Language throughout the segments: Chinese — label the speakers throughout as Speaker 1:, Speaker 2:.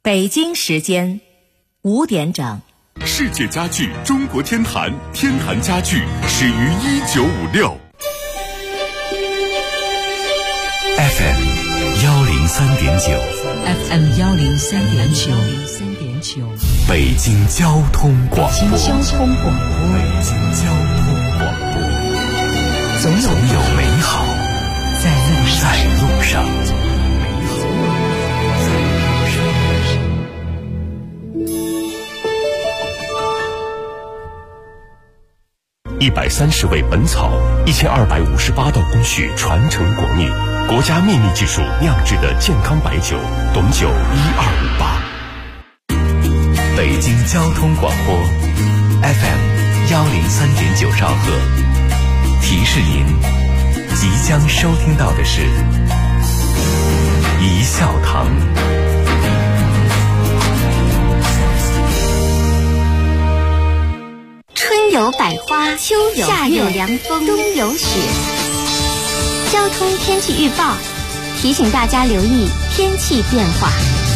Speaker 1: 北京时间5点整。
Speaker 2: 世界家具中国天坛，天坛家具始于1956。
Speaker 3: FM 103.9
Speaker 4: FM 103.9
Speaker 3: 北京交通广播。
Speaker 4: 北京交通广播，总有美好在路上。
Speaker 3: 130味本草，1258道工序传承国秘，国家秘密技术酿制的健康白酒，董酒1258。北京交通广播 FM 103.9兆赫，提示您即将收听到的是一笑堂。
Speaker 5: 春有百花，秋有夏有凉风，冬有雪。交通天气预报提醒大家留意天气变化。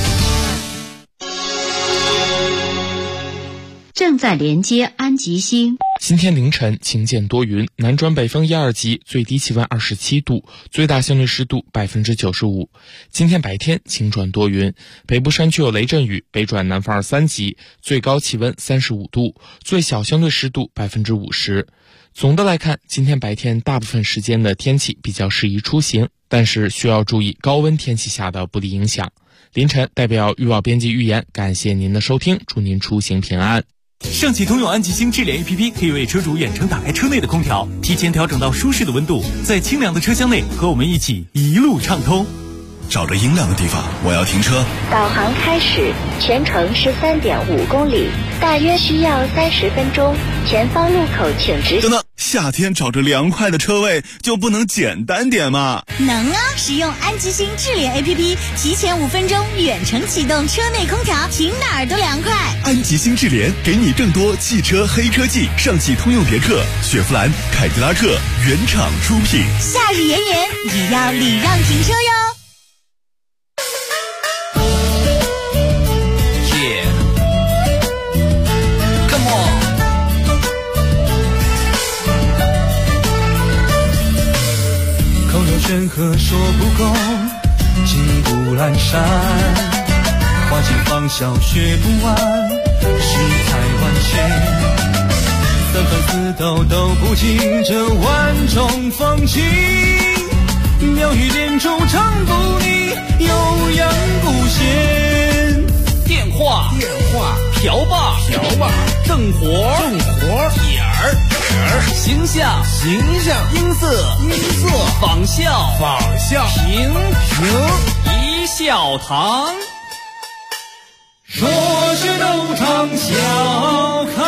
Speaker 6: 正在连接安吉星。
Speaker 7: 今天凌晨晴间多云，南转北风1、2级，最低气温27度，最大相对湿度95%。今天白天晴转多云，北部山区有雷阵雨，北转南风2、3级，最高气温35度，最小相对湿度50%。总的来看，今天白天大部分时间的天气比较适宜出行，但是需要注意高温天气下的不利影响。凌晨代表预报编辑预言，感谢您的收听，祝您出行平安。
Speaker 8: 上汽通用安吉星智联 APP 可以为车主远程打开车内的空调，提前调整到舒适的温度，在清凉的车厢内和我们一起一路畅通。
Speaker 9: 找着阴凉的地方，我要停车。
Speaker 5: 导航开始，全程13.5公里，大约需要30分钟。前方路口请直。
Speaker 9: 等等，夏天找着凉快的车位就不能简单点吗？
Speaker 10: 能啊！使用安吉星智联 APP， 提前5分钟远程启动车内空调，停哪儿都凉快。
Speaker 9: 安吉星智联给你更多汽车黑科技，上汽通用别克、雪佛兰、凯迪拉克原厂出品。
Speaker 10: 夏日炎炎，也要礼让停车哟。
Speaker 11: 山河说不够，情不阑珊，花间芳笑学不完，世态万千，三番四斗都不尽这万种风情，妙语连珠唱不腻，悠扬不闲。
Speaker 8: 电话瓢把正活点儿形象音色仿效评一笑堂，
Speaker 11: 说是都唱笑开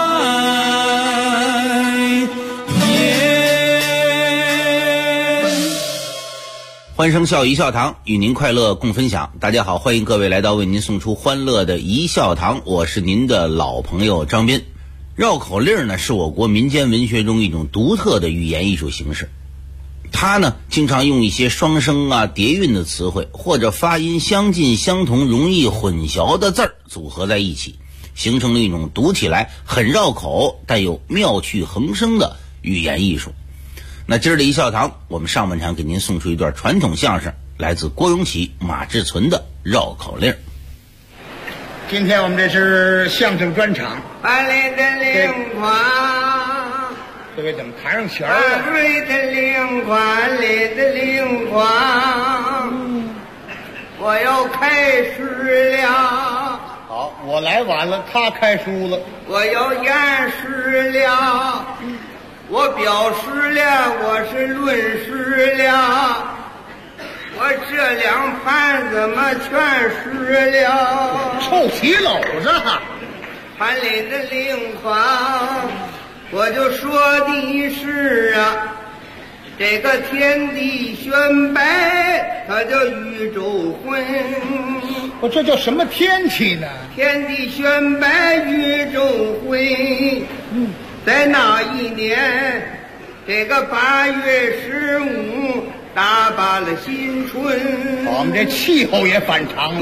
Speaker 11: 颜。
Speaker 12: 欢声笑一笑堂，与您快乐共分享。大家好，欢迎各位来到为您送出欢乐的一笑堂，我是您的老朋友张斌。绕口令呢，是我国民间文学中一种独特的语言艺术形式。它呢，经常用一些双声啊、叠韵的词汇，或者发音相近、相同、容易混淆的字儿组合在一起，形成了一种读起来很绕口，但又妙趣横生的语言艺术。那今儿的一笑堂，我们上半场给您送出一段传统相声，来自郭荣启、马志存的绕口令。
Speaker 13: 今天我们这是相声专场，
Speaker 14: 班里的灵光，
Speaker 13: 这位怎么弹上弦了？
Speaker 14: 班里的灵光，里的灵光，我要开始了。
Speaker 13: 好，我来晚了，他开书了。
Speaker 14: 我要演示了，我表示了，我是论述了。我这两盘子嘛全湿了，
Speaker 13: 臭皮篓子，
Speaker 14: 盘里的灵光，我就说的是啊，这个天地玄白，它叫宇宙浑。
Speaker 13: 我这叫什么天气呢？
Speaker 14: 天地玄白，宇宙浑。在那一年，这个8月15。打罢了新春，
Speaker 13: 我们这气候也反常了。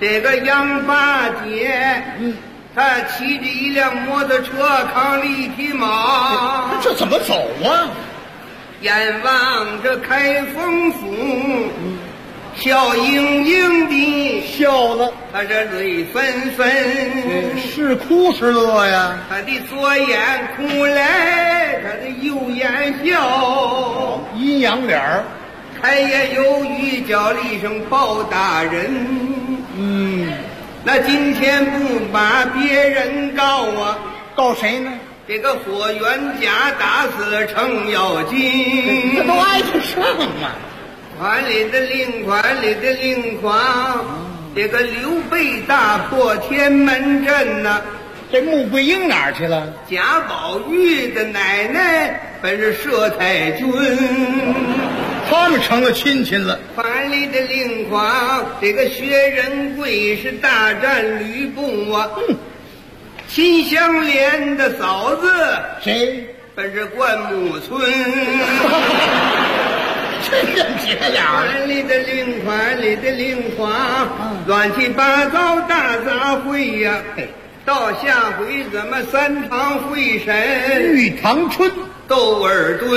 Speaker 14: 这个杨八姐，他骑着一辆摩托车，扛了一匹马，
Speaker 13: 这怎么走啊？
Speaker 14: 眼望着开封府，笑盈盈的
Speaker 13: 笑了，
Speaker 14: 他这泪纷纷，
Speaker 13: 是哭是乐呀？
Speaker 14: 他的左眼哭来，他的右眼笑，
Speaker 13: 阴阳脸儿。
Speaker 14: 开言犹豫，叫了一声包大人。那今天不把别人告啊，
Speaker 13: 告谁呢？
Speaker 14: 这个霍元甲打死了程咬金，
Speaker 13: 这都挨得上啊！
Speaker 14: 款里的令，款里的令款，这个刘备大破天门阵呐，
Speaker 13: 这穆桂英哪儿去了？
Speaker 14: 贾宝玉的奶奶本是佘太君，
Speaker 13: 他们成了亲戚了。
Speaker 14: 款里的令款，这个薛仁贵是大战吕布啊。秦香莲的嫂子
Speaker 13: 谁？
Speaker 14: 本是关木村。
Speaker 13: 这姐俩，
Speaker 14: 款里的令，款里的令款，乱七八糟大杂烩呀。到下回咱们三堂会审，
Speaker 13: 玉堂春、
Speaker 14: 窦尔敦。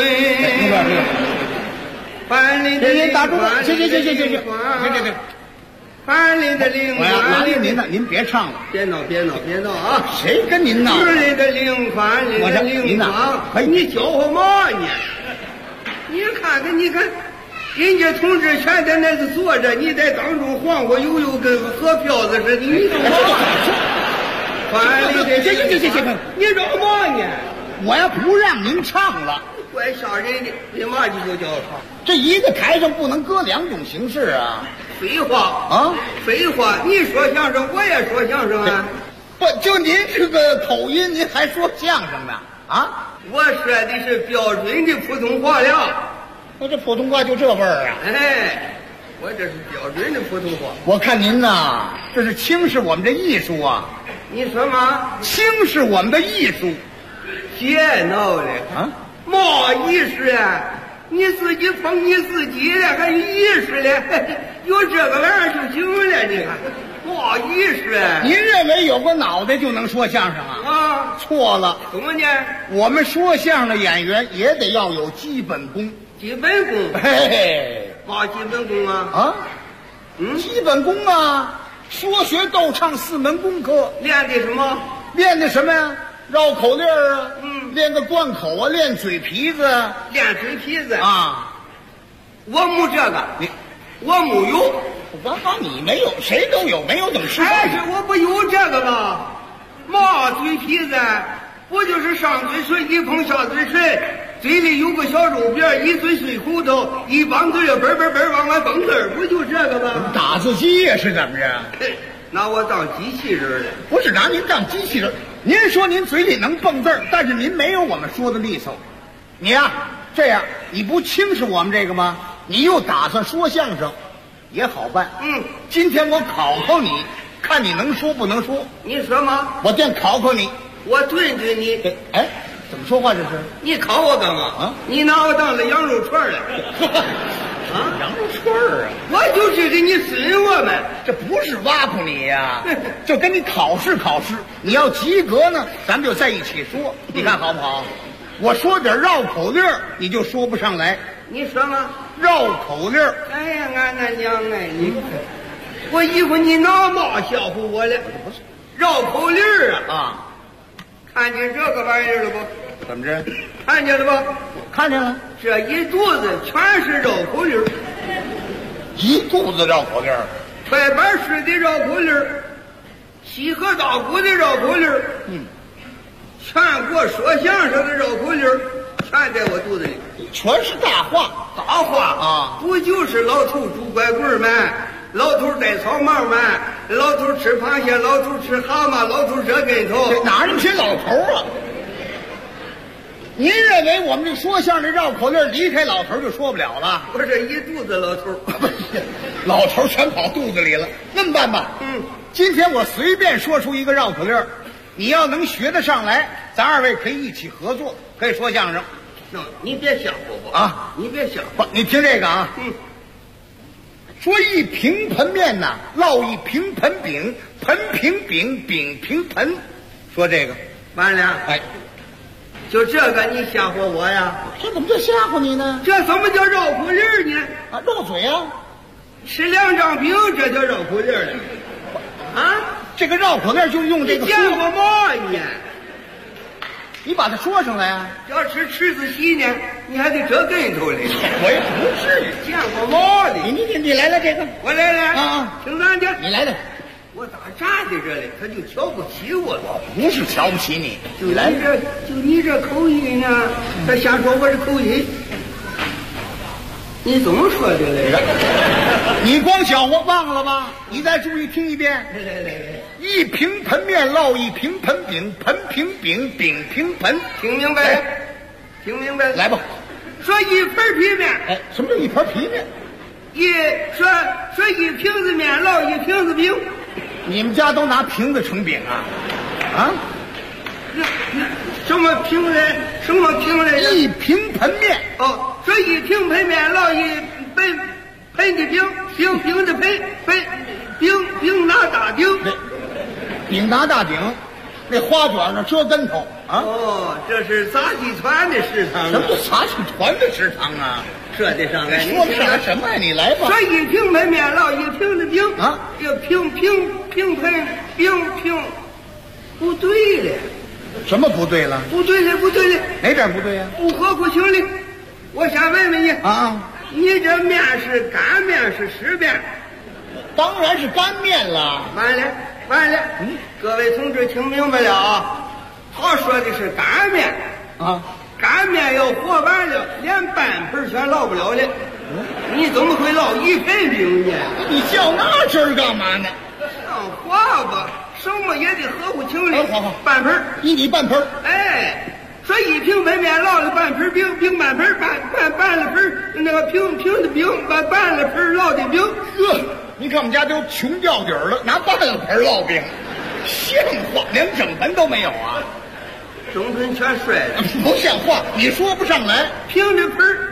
Speaker 14: 款里的令，
Speaker 13: 打住！
Speaker 14: 行。款里的令，
Speaker 13: 我要拿您的，您别唱了，
Speaker 14: 别闹啊！
Speaker 13: 谁跟您闹？
Speaker 14: 款里的令，款里的令款，你搅和嘛呢？你看，人家同志全在那里坐着，你在当中晃晃悠悠，跟河漂子似的，你懂吗？款里的令，你找嘛呢？
Speaker 13: 我要不让您唱了，
Speaker 14: 怪吓人的，你嘛你就叫唱？
Speaker 13: 这一个台上不能搁两种形式啊！
Speaker 14: 废话啊！废话！你说相声，我也说相声啊！
Speaker 13: 不，就您这个口音，您还说相声呢？啊！
Speaker 14: 我说的是标准的普通话了。
Speaker 13: 那这普通话就这味儿啊？
Speaker 14: 哎，我这是标准的普通话。
Speaker 13: 我看您呐，这是轻视我们这艺术啊！
Speaker 14: 你说嘛？
Speaker 13: 轻视我们的艺术？
Speaker 14: 别闹了啊！嘛艺术啊？你自己捧你自己了，还有艺术了？有这个玩意儿就行了，你看，嘛艺术啊？
Speaker 13: 您认为有个脑袋就能说相声啊？
Speaker 14: 啊，
Speaker 13: 错了。
Speaker 14: 怎么呢？
Speaker 13: 我们说相声的演员也得要有基本功。
Speaker 14: 基本功？
Speaker 13: 嘿嘿，
Speaker 14: 嘛基本功啊？
Speaker 13: 啊，基本功啊，说学逗唱4门功课。
Speaker 14: 练的什么？
Speaker 13: 练的什么呀？绕口令啊，练个贯口啊，练嘴皮子，
Speaker 14: 练嘴皮子
Speaker 13: 啊。
Speaker 14: 我没这个，我没有。
Speaker 13: 刚刚你没有，谁都有，没有怎么吃饭？
Speaker 14: 还是我不有这个吗？嘛嘴皮子，不就是上嘴唇一碰下嘴唇，嘴里有个小肉边，一嘴碎骨头，一帮嘴儿嘣嘣嘣往外蹦字儿，不就这个吗？
Speaker 13: 打字机呀，是怎么着？
Speaker 14: 拿我当机器人了？
Speaker 13: 不是拿您当机器人。您说您嘴里能蹦字儿，但是您没有我们说的利索。你呀，这样你不轻视我们这个吗？你又打算说相声，也好办。今天我考考你，看你能说不能说。
Speaker 14: 你说吗？
Speaker 13: 我先考考你，
Speaker 14: 我顿顿你。
Speaker 13: 哎，怎么说话这是？
Speaker 14: 你考我干嘛啊？你拿我当了羊肉串了？
Speaker 13: 啊，羊肉串啊！
Speaker 14: 我就知道你损我们，
Speaker 13: 这不是挖苦你呀，就跟你考试考试，你要及格呢，咱们就在一起说，你看好不好？我说点绕口令，你就说不上来。
Speaker 14: 你说吗？
Speaker 13: 绕口令。
Speaker 14: 哎呀，俺那娘哎，你我以为你拿嘛吓唬我了？
Speaker 13: 不是
Speaker 14: 绕口令
Speaker 13: 啊！
Speaker 14: 看见这个玩意儿了不？
Speaker 13: 怎么着？
Speaker 14: 看见了吧？
Speaker 13: 看见了，
Speaker 14: 这一肚子全是绕口令，
Speaker 13: 一肚子绕口令，
Speaker 14: 快板式的绕口令，西河大鼓的绕口令，全国说相声的绕口令，全在我肚子里，
Speaker 13: 全是大话，
Speaker 14: 大话
Speaker 13: 啊！
Speaker 14: 不就是老头拄拐棍吗？老头戴草帽吗？老头吃螃蟹，老头吃蛤蟆，老头折跟头，
Speaker 13: 哪那么些老头啊？您认为我们这说相声绕口令离开老头就说不了了？
Speaker 14: 我这一肚子老头，
Speaker 13: 老头全跑肚子里了。那么办吧，今天我随便说出一个绕口令，你要能学得上来，咱二位可以一起合作，可以说相声。
Speaker 14: 你别吓唬我
Speaker 13: 啊！
Speaker 14: 你别吓
Speaker 13: 唬，你听这个啊。 说一平盆面呐，烙一平盆饼，盆平饼，饼平盆。说这个
Speaker 14: 完了，
Speaker 13: 哎，
Speaker 14: 就这个你吓唬我呀？
Speaker 13: 这怎么叫吓唬你呢？
Speaker 14: 这怎么叫绕口令呢？
Speaker 13: 啊，绕嘴啊！
Speaker 14: 吃2张饼，这叫绕口令了。啊，
Speaker 13: 这个绕口令就用这个。
Speaker 14: 你见过吗你？
Speaker 13: 你把它说上来啊！
Speaker 14: 要吃赤子席呢，你还得折跟头来。
Speaker 13: 我也不是
Speaker 14: 见过吗的。
Speaker 13: 你来了这个，
Speaker 14: 我来了
Speaker 13: 啊！
Speaker 14: 听咱的，
Speaker 13: 你来了。
Speaker 14: 我咋站在这里，他就瞧不起我了？
Speaker 13: 我不是瞧不起你，
Speaker 14: 就你这口音呢，他瞎说我这口音。你怎么说的来着？
Speaker 13: 你光搅和忘了吧？你再注意听一遍。
Speaker 14: 来，
Speaker 13: 一平盆面烙一平盆饼，盆平饼，饼平盆。
Speaker 14: 听明白？听明白？
Speaker 13: 来吧。
Speaker 14: 说一盆皮面。
Speaker 13: 哎，什么叫一盆皮面？
Speaker 14: 说一瓶子面烙一瓶子饼。
Speaker 13: 你们家都拿瓶子盛饼啊？啊？
Speaker 14: 那什么瓶来？什么瓶来？
Speaker 13: 一平盆面。
Speaker 14: 哦，说一平盆面烙一盆的饼，饼的盆，饼拿大顶，
Speaker 13: 饼拿大顶，那花卷呢遮跟头啊？
Speaker 14: 哦，这是杂技团的食堂。
Speaker 13: 什么叫杂技团的食堂啊？
Speaker 14: 说得上来，
Speaker 13: 说得上来什么呀？你来吧。
Speaker 14: 说一平盆面烙一瓶的饼
Speaker 13: 啊，
Speaker 14: 这平盆饼不对了。
Speaker 13: 什么不对了？
Speaker 14: 不对了，
Speaker 13: 哪点不对呀？
Speaker 14: 不合乎情理。我先问问你
Speaker 13: 啊，
Speaker 14: 你这面是干面是湿面？
Speaker 13: 当然是干面了。
Speaker 14: 完了，各位同志听明白了啊？他说的是干面
Speaker 13: 啊，
Speaker 14: 干面要和完了，连半盆全烙不了了。你怎么会烙一盆饼呢？
Speaker 13: 你较那真儿干嘛呢？
Speaker 14: 像话吧？什么也得合乎情理。
Speaker 13: 好，
Speaker 14: 半盆
Speaker 13: 一你半盆。
Speaker 14: 哎，说一平盆面烙了半盆饼，饼半盆，半了盆那个平的饼，半了盆烙的饼。
Speaker 13: 呵，你看我们家都穷掉底儿了，拿半了盆烙饼，像话？连整盆都没有啊？
Speaker 14: 整盆全摔了，
Speaker 13: 不像话！你说不上来。
Speaker 14: 平的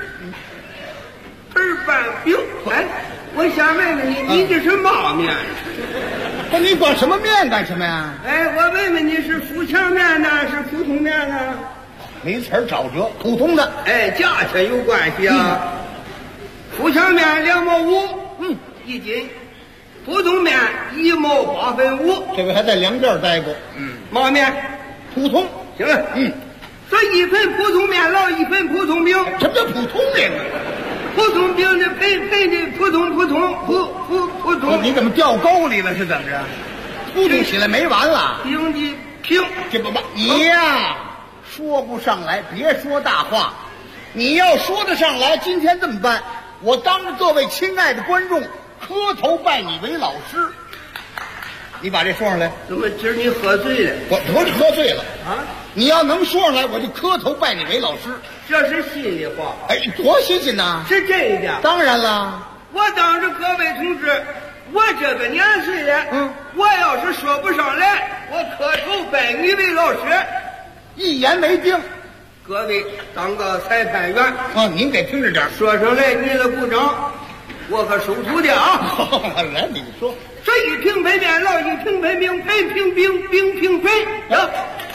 Speaker 14: 盆半饼。哎，我想问问你，你这是嘛面？
Speaker 13: 不，你管什么面干什么呀？
Speaker 14: 哎，我问问你是富强面呢，是普通面呢？
Speaker 13: 没词儿找辙，普通的。
Speaker 14: 哎，价钱有关系啊。富强面2毛5，一斤；普通面1毛8分5。
Speaker 13: 这位还在粮店待过。
Speaker 14: 嘛面？
Speaker 13: 普通。
Speaker 14: 行了。说一盆普通面烙一盆普通饼。
Speaker 13: 什么叫普通饼啊？
Speaker 14: 普通饼的盆的普通。
Speaker 13: 你怎么掉沟里了？是怎么着？扑腾起来没完了。
Speaker 14: 饼的平，
Speaker 13: 这不你呀，说不上来，别说大话。你要说得上来，今天这么办，我当着各位亲爱的观众磕头拜你为老师。你把这说上来。
Speaker 14: 怎么今儿你喝醉了？
Speaker 13: 我不是喝醉了
Speaker 14: 啊！
Speaker 13: 你要能说上来，我就磕头拜你为老师。
Speaker 14: 这是心里话。
Speaker 13: 哎，多新鲜呐！
Speaker 14: 是真的。
Speaker 13: 当然了，
Speaker 14: 我当着各位同志，我这个年岁了，我要是说不上来，我磕头拜你为老师，
Speaker 13: 一言为定。
Speaker 14: 各位当个裁判员
Speaker 13: 啊，您得听着点，
Speaker 14: 说上来你的鼓掌，我可收徒弟啊！
Speaker 13: 来，你说。
Speaker 14: 这一平盆面烙一平盆饼，盆平饼，饼平盆。行，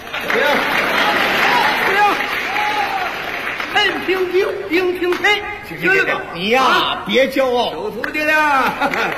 Speaker 14: 盆平饼，饼平盆，行了吧？
Speaker 13: 你呀，别骄傲，
Speaker 14: 收徒弟了。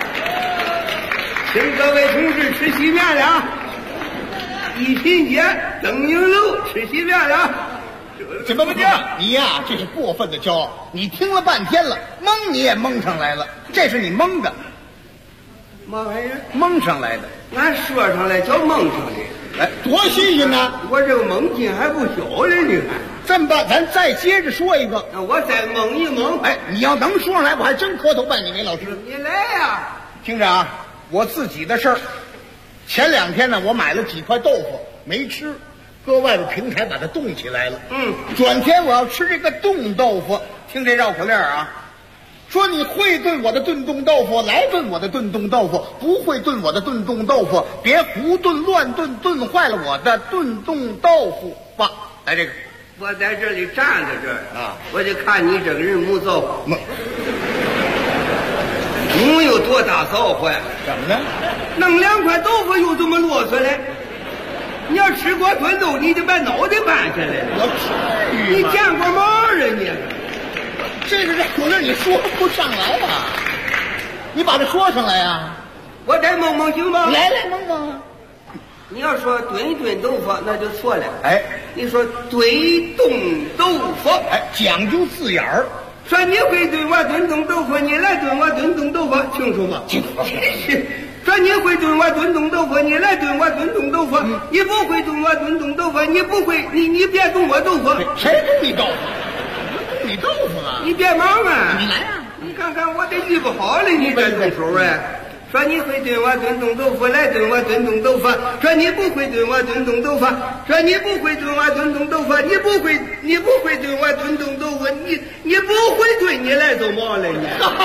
Speaker 14: 请各位同志吃席面了。一品街登影楼吃席面了。
Speaker 13: 怎么不行？你呀，这是过分的骄傲。你听了半天了，蒙你也蒙上来了，这是你蒙的。
Speaker 14: 嘛玩意儿？
Speaker 13: 蒙上来的。
Speaker 14: 俺说上来叫蒙上的。
Speaker 13: 哎，多新鲜呐！
Speaker 14: 我这个蒙劲还不小了，你看。
Speaker 13: 这么办，咱再接着说一个。
Speaker 14: 我再蒙一蒙。
Speaker 13: 哎，你要能说上来，我还真磕头拜你为老师。
Speaker 14: 你来呀！
Speaker 13: 听着啊，我自己的事儿。前2天呢，我买了几块豆腐没吃，搁外边平台把它冻起来了。转天我要吃这个冻豆腐。听这绕口令啊，说你会炖我的炖冻豆腐，来炖我的炖冻豆腐；不会炖我的炖冻豆腐，别胡炖乱炖，炖坏了我的炖冻豆腐吧。来这个，
Speaker 14: 我在这里站在这儿啊，我就看你这个人没造化，没有我大扫货呀！
Speaker 13: 怎么了？
Speaker 14: 弄2块豆腐又这么啰嗦嘞？你要吃过炖豆，你就把脑袋搬下来了。
Speaker 13: 我至于
Speaker 14: 你
Speaker 13: 吗？
Speaker 14: 见过毛人你？
Speaker 13: 这个可是你说不上来啊！你把它说上来呀！
Speaker 14: 我再蒙蒙行吗？
Speaker 13: 来蒙蒙。
Speaker 14: 你要说炖豆腐那就错了。
Speaker 13: 哎，
Speaker 14: 你说炖冻豆腐，
Speaker 13: 哎，讲究字眼儿。
Speaker 14: 说你会炖我炖冻豆腐，你来炖我炖冻豆腐，清楚吗？
Speaker 13: 清楚。
Speaker 14: 说你会炖我炖冻豆腐，你来炖我炖冻豆腐，你不会炖我炖冻豆腐，你不会，你别炖我豆腐。
Speaker 13: 谁炖你豆腐？你豆腐啊！
Speaker 14: 你别忙啊！
Speaker 13: 你来呀！
Speaker 14: 你看看我这预备好了，你这动手哎。说你会炖我炖冻豆腐，来炖我炖冻豆腐。说你不会炖我炖冻豆腐，说你不会炖我炖冻豆腐，你不会炖我炖冻豆腐，你不会炖，你来做毛了你？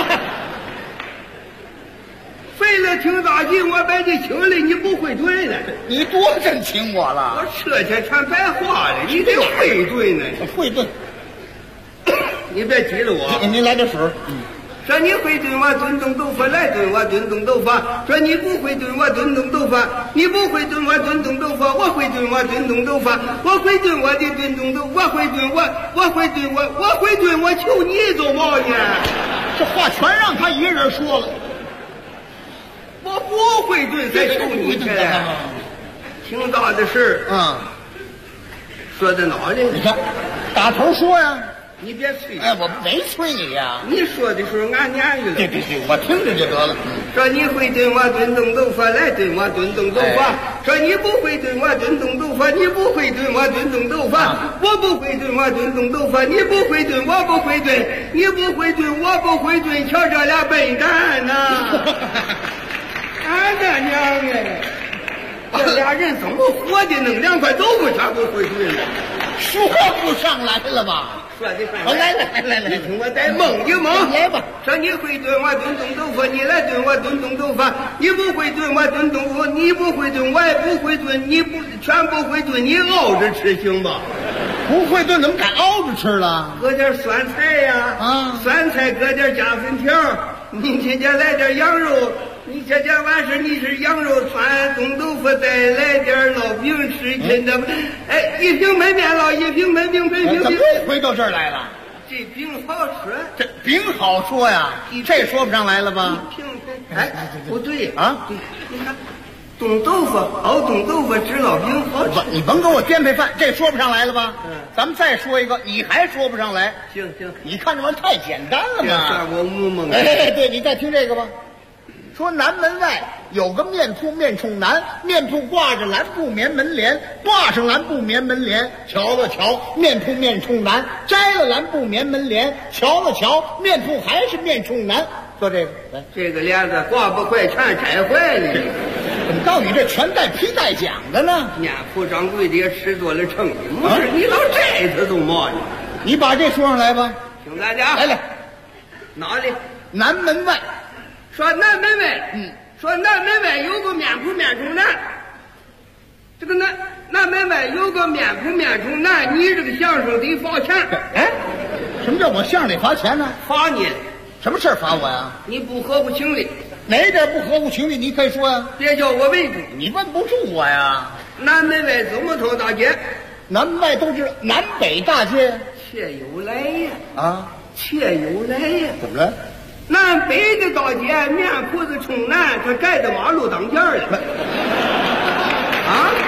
Speaker 14: 费了挺大劲，我把你请来，你不会炖了。
Speaker 13: 你多真请我了？
Speaker 14: 我这些全白话了，你得会炖呢。
Speaker 13: 会炖。
Speaker 14: 你别急了我。
Speaker 13: 你来点水。
Speaker 14: 说你会炖我炖冻豆腐，来炖我炖冻豆腐。说你不会炖我炖冻豆腐，你不会炖我炖冻豆腐，我会炖我炖冻豆腐，我会炖我的炖冻豆腐，我会炖，我求你做毛呢？
Speaker 13: 这话全让他一个人说了。
Speaker 14: 我不会炖，才求你去。挺大的事儿，说到哪里？
Speaker 13: 你看，打头说呀。
Speaker 14: 你别催！
Speaker 13: 哎，我没催你呀。
Speaker 14: 你说的时候俺年去了。
Speaker 13: 对，我听着就得了。
Speaker 14: 说你会炖我炖冻豆腐，来炖我炖冻豆腐。说你不会炖我炖冻豆腐，你不会炖我炖冻豆腐。我不会炖我炖冻豆腐，你不会炖，我不会炖，你不会炖，我不会炖，瞧这俩笨蛋呐！俺的娘哎！这俩人怎么活的？弄2块豆腐全不会炖了，
Speaker 13: 说不上来了吧？
Speaker 14: 说的很
Speaker 13: 来，
Speaker 14: 你听我再蒙一蒙。
Speaker 13: 来吧。
Speaker 14: 说你会炖我炖冻豆腐，你来炖我炖冻豆腐。你不会炖我炖豆腐，你不会炖，我也不会炖，你不全不会炖，你熬着吃行吗？
Speaker 13: 不会炖怎么敢熬着吃了？
Speaker 14: 搁点酸菜呀，酸菜搁点加粉条，你今天来点羊肉。你这天完事，你是羊肉串冻豆腐，再来点烙饼吃，真的，哎，一瓶焖面烙，一瓶焖饼，
Speaker 13: 怎么又回到这儿来了？
Speaker 14: 这饼好吃，
Speaker 13: 这饼好说呀，这说不上来了吧？
Speaker 14: 哎，不对
Speaker 13: 啊，
Speaker 14: 你看，冻豆腐熬冻豆腐，吃烙饼好吃。
Speaker 13: 你甭给我颠沛饭，这说不上来了吧？咱们再说一个，你还说不上来？
Speaker 14: 行，
Speaker 13: 你看这玩意儿太简单了嘛。
Speaker 14: 算我懵懵。
Speaker 13: 哎，对，你再听这个吧。说南门外有个面铺，面冲南，面铺挂着蓝布棉门帘，挂上蓝布棉门帘，瞧了瞧，面铺面冲南，摘了蓝布棉门帘，瞧了瞧，面铺还是面冲南。说这个，来，
Speaker 14: 这个帘子挂不坏，全摘坏了。
Speaker 13: 怎么到你这全带批带奖的呢？
Speaker 14: 面铺掌柜的也吃多了撑的，不是你老摘它都嘛呢？
Speaker 13: 你把这说上来吧。
Speaker 14: 听大家
Speaker 13: 来，
Speaker 14: 哪里？
Speaker 13: 南门外。
Speaker 14: 说南门外，说南门外有个面铺面冲南，这个南门外有个面铺面冲南，你这个相声得罚钱。
Speaker 13: 哎，什么叫我相声得罚钱呢？
Speaker 14: 罚你，
Speaker 13: 什么事罚我呀？
Speaker 14: 你不合乎情理。
Speaker 13: 哪点不合乎情理？你可以说呀。
Speaker 14: 别叫我问住，
Speaker 13: 你问不住我呀。
Speaker 14: 南门外怎么条大街？
Speaker 13: 南门外都知道，南北大街。
Speaker 14: 且有来呀！
Speaker 13: 啊，
Speaker 14: 且有来呀！
Speaker 13: 怎么了？
Speaker 14: 南北的大街，面铺子冲南，它盖在马路当间了。啊！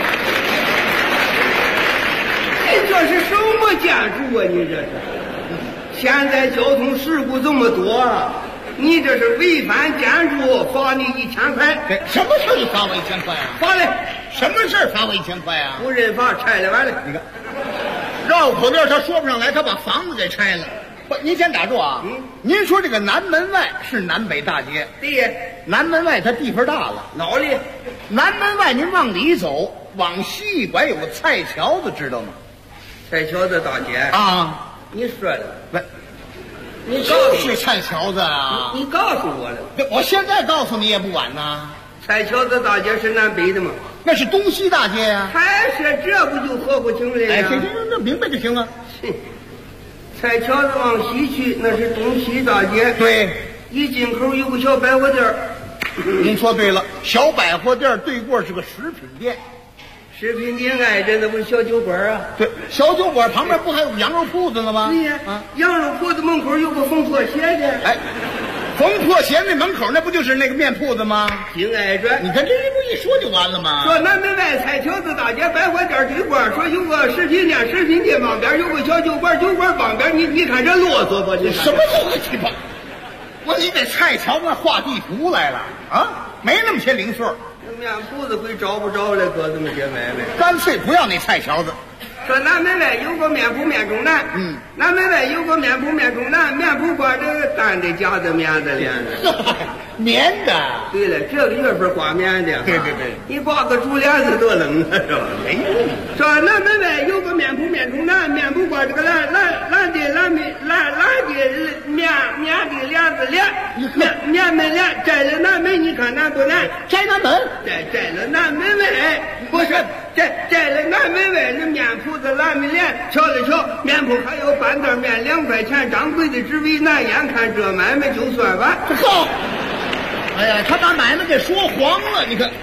Speaker 14: 这是什么建筑啊？你这是？现在交通事故这么多，你这是违反建筑，罚你1000块。
Speaker 13: 什么事你罚我1000块啊？
Speaker 14: 罚嘞！
Speaker 13: 什么事罚我1000块啊？
Speaker 14: 不认罚，拆了完了。
Speaker 13: 你看，绕口令他说不上来，他把房子给拆了。不，您先打住啊！您说这个南门外是南北大街，
Speaker 14: 对，
Speaker 13: 南门外它地方大了。
Speaker 14: 哪里？
Speaker 13: 南门外您往里走，往西一拐有个菜桥子，知道吗？
Speaker 14: 菜桥子大街
Speaker 13: 啊！
Speaker 14: 你说的，
Speaker 13: 不，
Speaker 14: 你
Speaker 13: 就是菜桥子啊！
Speaker 14: 你告诉我了，
Speaker 13: 我现在告诉你也不晚呐。
Speaker 14: 菜桥子大街是南北的吗？
Speaker 13: 那是东西大街呀。
Speaker 14: 还是这不就合乎情理了？
Speaker 13: 哎，行，那明白就行了。
Speaker 14: 菜桥子往西去，那是东西大街。
Speaker 13: 对，
Speaker 14: 一进口有个小百货店，
Speaker 13: 您说对了，小百货店对过是个食品店。
Speaker 14: 食品店挨着那不是小酒馆啊？
Speaker 13: 对，小酒馆旁边不还有羊肉铺子呢吗？
Speaker 14: 对呀，羊肉铺子门口有个缝破鞋的。
Speaker 13: 哎，缝破鞋那门口那不就是那个面铺子吗？
Speaker 14: 紧挨着。
Speaker 13: 你看这不一说就完了吗？
Speaker 14: 说南门外彩桥子大街百货店对过，说有个食品店，食品店旁边有个小酒馆，酒馆旁边你看这啰嗦不？你
Speaker 13: 什么啰嗦吧？你给菜桥那画地图来了啊？没那么些零碎。
Speaker 14: 面铺子会找不着来搁这么些买卖，
Speaker 13: 干脆不要那菜条子。
Speaker 14: 说南门外有个面铺面中南，南门外有个面铺面中南，面铺挂着单的夹子棉的帘子，
Speaker 13: 棉的。
Speaker 14: 对了，这个月份挂棉的，
Speaker 13: 对对对，
Speaker 14: 你挂个竹帘子多冷啊，是吧？
Speaker 13: 没用。
Speaker 14: 说南门外有个面铺面中南，面铺挂这个蓝的棉的帘子帘，面门帘摘了南门，你看难不难？
Speaker 13: 摘南门，
Speaker 14: 摘了南门外，不是摘了南门外那面铺子蓝门帘，瞧了瞧，面铺还有半袋面2块钱，掌柜的只为难，眼看这买卖就算完。
Speaker 13: 好，哎呀，他把买卖给说黄了，你看。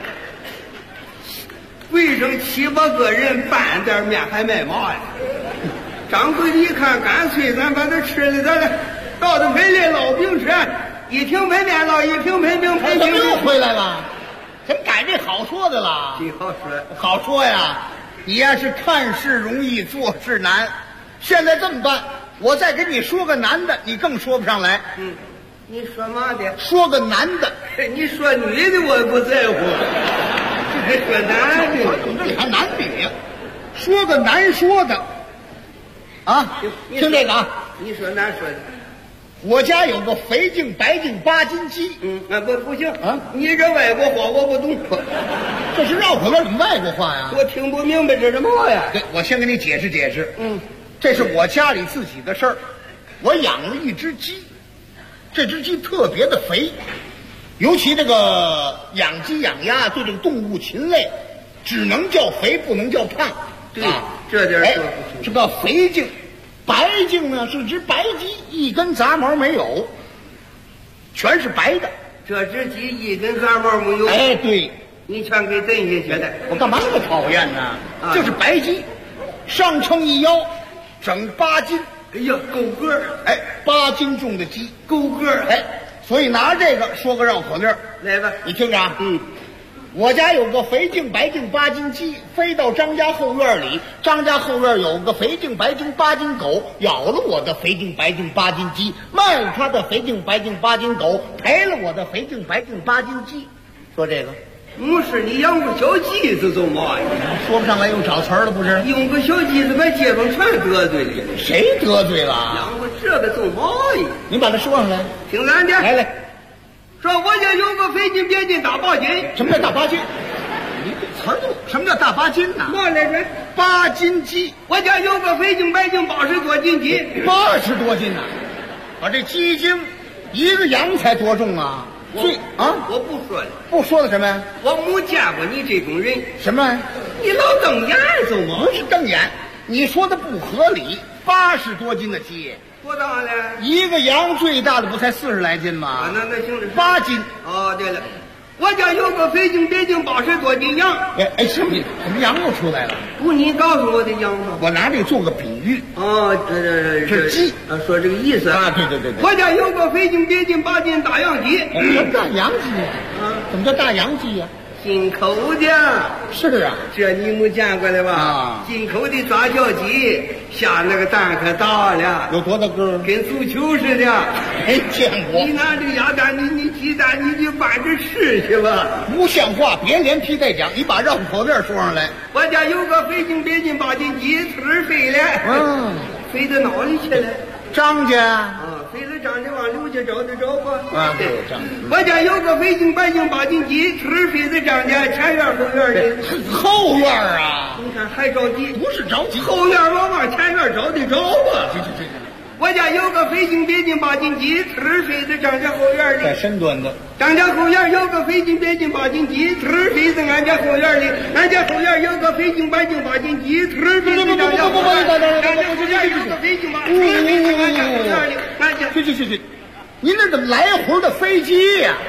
Speaker 14: 围上7、8个人，半袋面还卖嘛呀？掌柜的一看，干脆咱把它吃了，咱倒到盆里烙饼吃，一瓶盆面烙，一瓶盆饼，
Speaker 13: 怎么又回来了？怎么改这好说的了？
Speaker 14: 这好说，
Speaker 13: 好说呀！你呀是看事容易，做事难。现在这么办，我再给你说个男的，你更说不上来。
Speaker 14: 你说嘛的？
Speaker 13: 说个男的。
Speaker 14: 你说女的我不在乎。说男的，
Speaker 13: 怎么这俩男女呀？说个难说的。啊，听这个啊！
Speaker 14: 你说难说的。
Speaker 13: 我家有个肥净白净8斤鸡。
Speaker 14: 不行啊！你这外国话我不懂。
Speaker 13: 这是绕口令，怎么外国话呀？
Speaker 14: 我听不明白这是嘛呀？
Speaker 13: 对，我先给你解释解释。这是我家里自己的事儿。我养了一只鸡，这只鸡特别的肥，尤其这个养鸡养鸭对这个动物禽类，只能叫肥，不能叫胖。
Speaker 14: 对，这点说不清。
Speaker 13: 这个肥净。白净呢是只白鸡，一根杂毛没有，全是白的。
Speaker 14: 这只鸡一根杂毛没有。
Speaker 13: 哎，对，
Speaker 14: 你全给蹬下去的。
Speaker 13: 我干嘛那么讨厌呢？就是白鸡，上称一腰，整8斤。
Speaker 14: 哎呀，够个儿！
Speaker 13: 哎，8斤重的鸡，
Speaker 14: 够个儿！
Speaker 13: 哎，所以拿这个说个绕口令，
Speaker 14: 来吧，
Speaker 13: 你听着啊。我家有个肥净白净8斤鸡，飞到张家后院里。张家后院有个肥净白净8斤狗，咬了我的肥净白净8斤鸡，卖了他的肥净白净8斤狗，赔了我的肥净白净8斤鸡。说这个，
Speaker 14: 不是你养个小鸡子做嘛呀？
Speaker 13: 说不上来又找词儿了，不是？
Speaker 14: 用个小鸡子把街坊全得罪了。
Speaker 13: 谁得罪了？
Speaker 14: 养个这个做嘛呀？
Speaker 13: 你把它说上来，
Speaker 14: 听咱的，
Speaker 13: 来。
Speaker 14: 说我家有个肥净别净大8斤。
Speaker 13: 什么叫大8斤？你这词儿都什么叫大8斤呢？
Speaker 14: 嘛来着
Speaker 13: ？8斤鸡。
Speaker 14: 我家有个肥净白净80多斤鸡。
Speaker 13: 80多斤呢？把这鸡精，一个羊才多重啊？
Speaker 14: 我不说了。
Speaker 13: 不说了什么呀？
Speaker 14: 我没见过你这种人。
Speaker 13: 什么？
Speaker 14: 你老瞪眼走吗？
Speaker 13: 不是瞪眼，你说的不合理。80多斤的鸡。
Speaker 14: 多大了？
Speaker 13: 一个羊最大的不才40来斤吗？
Speaker 14: 那行了
Speaker 13: ，8斤。
Speaker 14: 哦，对了，我家有个肥净别净80多斤羊。
Speaker 13: 哎，什么羊又出来了？
Speaker 14: 不，你告诉我的羊吗？
Speaker 13: 我拿这个做个比喻。
Speaker 14: 哦，
Speaker 13: 这鸡
Speaker 14: 说这个意思
Speaker 13: 啊？对。
Speaker 14: 我家有个肥净别净8斤大洋鸡。
Speaker 13: 什么大洋鸡啊？怎么叫大洋鸡呀？
Speaker 14: 进口的。
Speaker 13: 是啊，
Speaker 14: 这你没见过了吧？进口的杂交鸡，下那个蛋可大了，
Speaker 13: 有多大个？
Speaker 14: 跟足球似的。
Speaker 13: 没见过。
Speaker 14: 你拿这个鸭蛋，你鸡蛋，你就拌着吃去吧。
Speaker 13: 不像话，别连皮带讲，你把绕口令说上来。
Speaker 14: 我家有个肥净别净8斤鸡，呲儿飞了。飞到哪里去了？
Speaker 13: 张家。
Speaker 14: 飞了张家往刘家找的找吧。
Speaker 13: 对，张家。
Speaker 14: 我家有个肥净白净8斤鸡，呲儿飞在张家前院后院里。
Speaker 13: 后院啊？
Speaker 14: 你看还着急？
Speaker 13: 不是着急，
Speaker 14: 后院往前院找的找吧。我家有个肥净别净8斤鸡，呲儿飞在张家后院里。
Speaker 13: 在深蹲的。
Speaker 14: 张家后院有个肥净别净8斤鸡，呲儿飞在俺家后院里。俺家后院有个肥净白净8斤鸡，呲儿飞在张家后院里。俺家后院有个肥净8斤鸡，呲儿飞在俺家后院里。
Speaker 13: 去，您这怎么来回的飞机呀？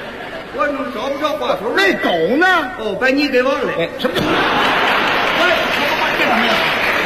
Speaker 14: 我找不着话头。
Speaker 13: 那狗呢？
Speaker 14: 哦，把你给忘了。
Speaker 13: 哎，什么？这怎么样？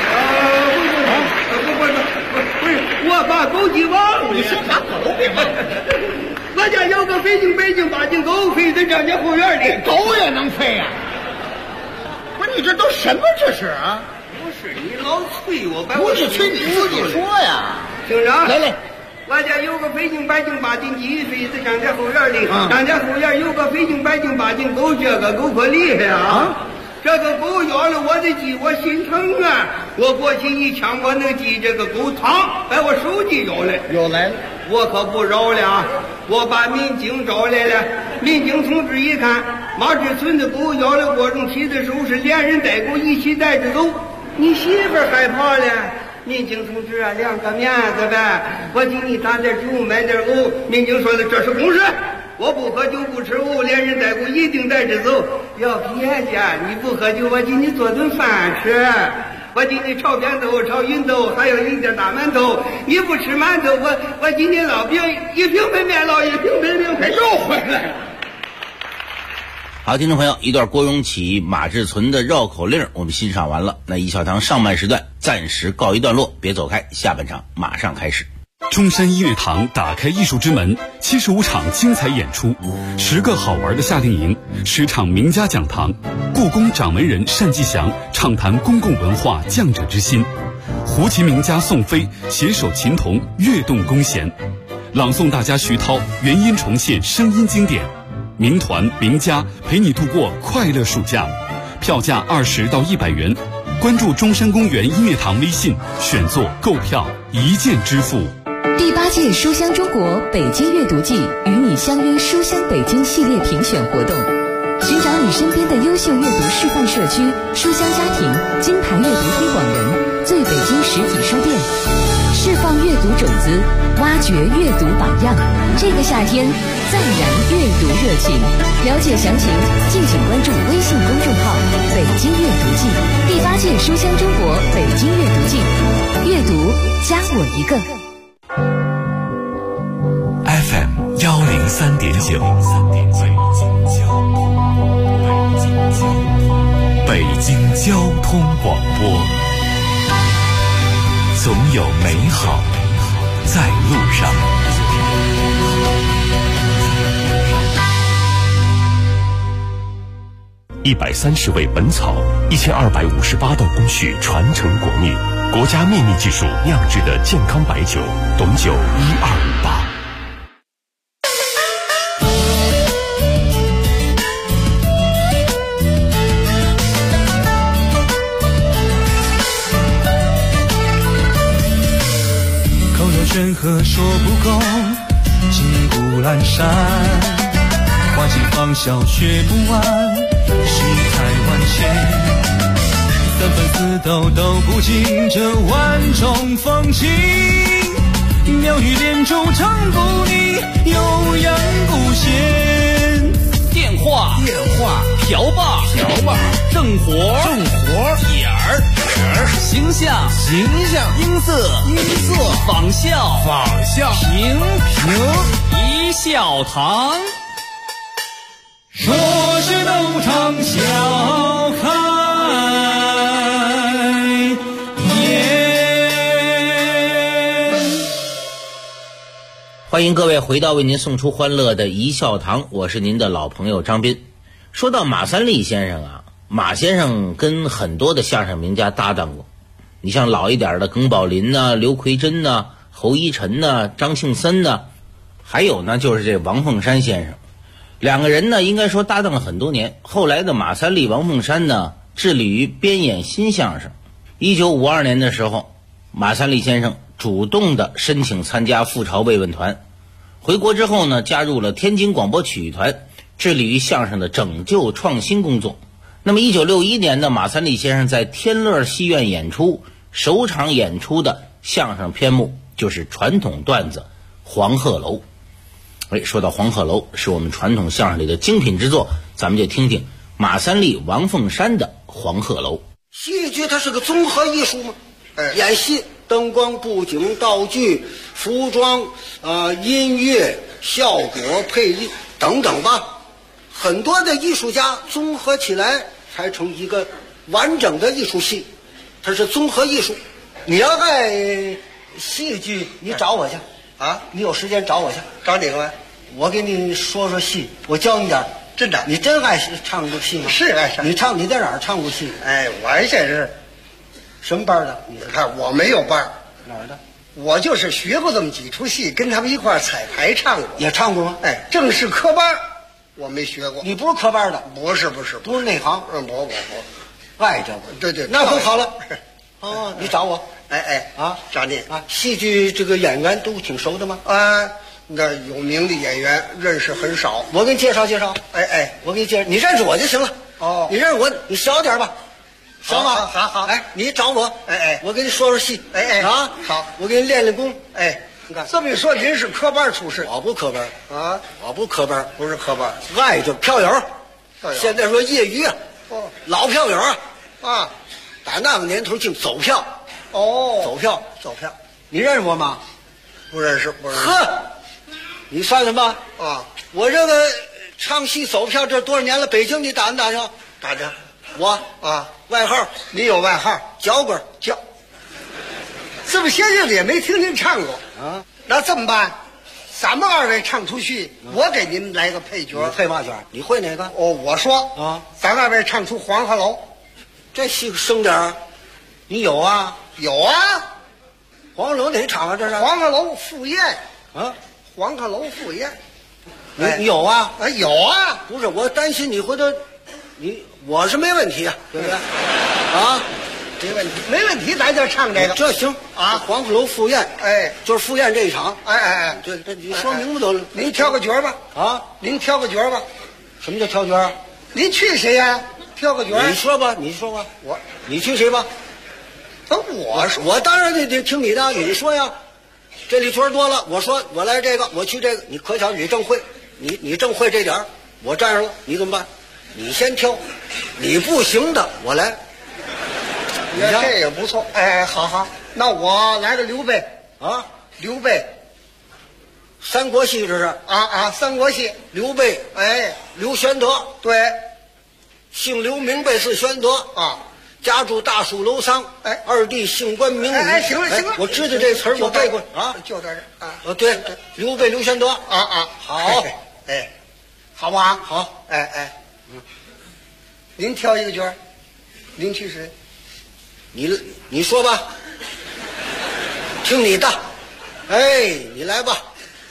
Speaker 14: 不是，我把狗给忘了。
Speaker 13: 你说把狗给忘了？
Speaker 14: 我家有个北京8斤狗，飞在张家后院里。
Speaker 13: 狗也能飞呀？不是，你这都什么这是啊？
Speaker 14: 不是，你老催我，
Speaker 13: 不是催你自己说呀。
Speaker 14: 听着，
Speaker 13: 来。
Speaker 14: 我家有个北京8斤鸡，飞在张家后院里。张家后院有个北京8斤狗，这个狗可厉害啊！这个狗咬了我的鸡，我心疼啊！我过去一枪把那鸡这个狗躺，把我手机咬了。
Speaker 13: 又来了，
Speaker 14: 我可不饶了啊！我把民警找来了。民警同志一看，马志村的狗咬了郭仲奇的手，是连人带狗一起带着走。你媳妇害怕了。民警同志啊，两个面子呗，我给你打点酒，买点藕。民警说的这是公事，我不喝酒不吃藕，连人带狗一定带着走。要别介，你不喝酒，我给你做顿饭吃，我给你炒扁豆、炒芸豆，还有一点大馒头。你不吃馒头，我给你烙饼，一瓶配面烙，一瓶配饼配。
Speaker 13: 又回来了。
Speaker 12: 好，听众朋友，一段郭荣启、马志存的绕口令我们欣赏完了。那一小堂上半时段暂时告一段落，别走开，下半场马上开始。
Speaker 2: 中山音乐堂打开艺术之门，75场精彩演出，10个好玩的夏令营，10场名家讲堂，故宫掌门人单霁翔畅谈公共文化匠者之心，胡琴名家宋飞携手琴童跃动弓弦，朗诵大家徐涛原音重现声音经典，名团名家陪你度过快乐暑假，票价20到100元。关注中山公园音乐堂微信，选座购票一键支付。
Speaker 15: 第8届书香中国北京阅读季与你相约书香北京系列评选活动，寻找你身边的优秀阅读示范社区、书香家庭、金牌阅读推广人、最北京实体书店，释放阅读种子，挖掘阅读榜样。这个夏天再燃阅读热情。了解详情，敬请关注微信公众号“北京阅读季”。第8届书香中国北京阅读季，阅读加我一个。
Speaker 3: FM 103.9，北京交通广播，总有美好在路上。130味本草，1258道工序传承国秘，国家秘密技术酿制的健康白酒，董酒1258。
Speaker 11: 山河说不够，骑虎阑珊，花季芳笑学不完，世态万千，三分四斗都不尽这万种风情，妙语连珠唱不腻，悠扬古弦。
Speaker 8: 电话瓢把正活点儿形象音色仿效平一笑堂，
Speaker 11: 说是斗场笑开颜。
Speaker 12: 欢迎各位回到为您送出欢乐的一笑堂，我是您的老朋友张斌。说到马三立先生啊，马先生跟很多的相声名家搭档过，你像老一点的耿宝林呐、刘奎珍呐、侯一晨呐、张庆森呐，还有呢就是这王凤山先生，两个人呢应该说搭档了很多年。后来的马三立、王凤山呢致力于编演新相声。1952年的时候，马三立先生主动的申请参加赴朝慰问团，回国之后呢加入了天津广播曲艺团，致力于相声的拯救创新工作。那么1961年的马三立先生在天乐戏院演出，首场演出的相声篇目就是传统段子《黄鹤楼》。说到黄鹤楼，是我们传统相声里的精品之作，咱们就听听马三立、王凤山的《黄鹤楼》。
Speaker 16: 戏剧它是个综合艺术嘛，演戏灯光、布景、道具、服装音乐、效果、配音等等吧， 很多的艺术家综合起来才成一个完整的艺术系，它是综合艺术。你要爱戏剧，你找我去啊！你有时间找我去，
Speaker 14: 找你干嘛？
Speaker 16: 我给你说说戏，我教你点。
Speaker 14: 真的，
Speaker 16: 你真爱唱过戏吗？
Speaker 14: 是爱唱。
Speaker 16: 你在哪儿唱过戏？
Speaker 14: 哎，我现在是
Speaker 16: 什么班的？
Speaker 14: 你看我没有班，
Speaker 16: 哪儿的？
Speaker 14: 我就是学过这么几出戏，跟他们一块儿彩排唱过。
Speaker 16: 也唱过吗？
Speaker 14: 哎，正式科班我没学过。
Speaker 16: 你不是科班的？
Speaker 14: 不是，
Speaker 16: 不是内行。
Speaker 14: 不，
Speaker 16: 爱这个。
Speaker 14: 对，
Speaker 16: 那可好了。哦，你找我。
Speaker 14: 哎
Speaker 16: 啊，
Speaker 14: 找你
Speaker 16: 啊！戏剧这个演员都挺熟的吗？
Speaker 14: 啊，那有名的演员认识很少。
Speaker 16: 我给你介绍介绍。
Speaker 14: 哎，
Speaker 16: 我给你介绍，你认识我就行了。
Speaker 14: 哦，
Speaker 16: 你认识我，你小点吧，行吗？
Speaker 14: 好。
Speaker 16: 哎，你找我。
Speaker 14: 哎，
Speaker 16: 我给你说说戏。
Speaker 14: 哎
Speaker 16: 啊，
Speaker 14: 好，
Speaker 16: 我给你练练功。
Speaker 14: 哎，
Speaker 16: 你看
Speaker 14: 这么一说，您是科班出身？
Speaker 16: 我不科班
Speaker 14: 啊，
Speaker 16: 我不科班，
Speaker 14: 不是科班，
Speaker 16: 爱就票友。现在说业余啊，老票友
Speaker 14: 啊，
Speaker 16: 打那个年头净走票。
Speaker 14: 哦，
Speaker 16: 走票，你认识我吗？
Speaker 14: 不认识。
Speaker 16: 呵，你算算吧。
Speaker 14: 啊，
Speaker 16: 我这个唱戏走票这多少年了？北京你打没打听？
Speaker 14: 打听。
Speaker 16: 我
Speaker 14: 啊，
Speaker 16: 外号
Speaker 14: 你有外号？
Speaker 16: 脚棍
Speaker 14: 脚。这么些日子也没听您唱过
Speaker 16: 啊？
Speaker 14: 那这么办？咱们二位唱出戏，我给您来个配角。
Speaker 16: 你配嘛角？你会哪个？
Speaker 14: 哦，我说
Speaker 16: 啊，
Speaker 14: 咱二位唱出黄鹤楼。
Speaker 16: 这戏生点儿，你有啊？
Speaker 14: 有啊，
Speaker 16: 黄鹤楼哪场啊？这是
Speaker 14: 黄鹤楼赴宴
Speaker 16: 啊，
Speaker 14: 黄鹤楼赴宴，
Speaker 16: 你有啊？
Speaker 14: 有啊，
Speaker 16: 不是我担心你回头，我是没问题啊，对不对？啊，
Speaker 14: 没问题，咱就唱这个，
Speaker 16: 这行
Speaker 14: 啊。
Speaker 16: 黄鹤楼赴宴，
Speaker 14: 哎，
Speaker 16: 就是赴宴这一场，
Speaker 14: 哎，
Speaker 16: 这你说名字都了，
Speaker 14: 您挑个角吧，
Speaker 16: 啊，
Speaker 14: 您挑个角吧。
Speaker 16: 什么叫挑角？
Speaker 14: 您去谁呀？挑个角。
Speaker 16: 你说吧，你去谁吧？我当然得听你的，你说呀，这里角多了，我说我来这个，我去这个，你可巧你正会，你正会这点儿，我站上了，你怎么办？你先挑，你不行的我来。
Speaker 14: 你看这也不错，哎，好，那我来个刘备
Speaker 16: 啊，
Speaker 14: 刘备，
Speaker 16: 三国戏这是
Speaker 14: 啊，三国戏，
Speaker 16: 刘备，
Speaker 14: 哎，
Speaker 16: 刘玄德，
Speaker 14: 对，
Speaker 16: 姓刘名备字玄德
Speaker 14: 啊。
Speaker 16: 家住大树楼桑，
Speaker 14: 哎，
Speaker 16: 二弟姓关名羽。
Speaker 14: 哎，行了，
Speaker 16: 我知道这词儿，我背过啊，
Speaker 14: 就在这啊。
Speaker 16: 对，刘备刘玄德
Speaker 14: 啊，好，哎，好不好？
Speaker 16: 好，
Speaker 14: 哎，您挑一个角儿，您去谁？
Speaker 16: 你说吧，听你的，哎，你来吧。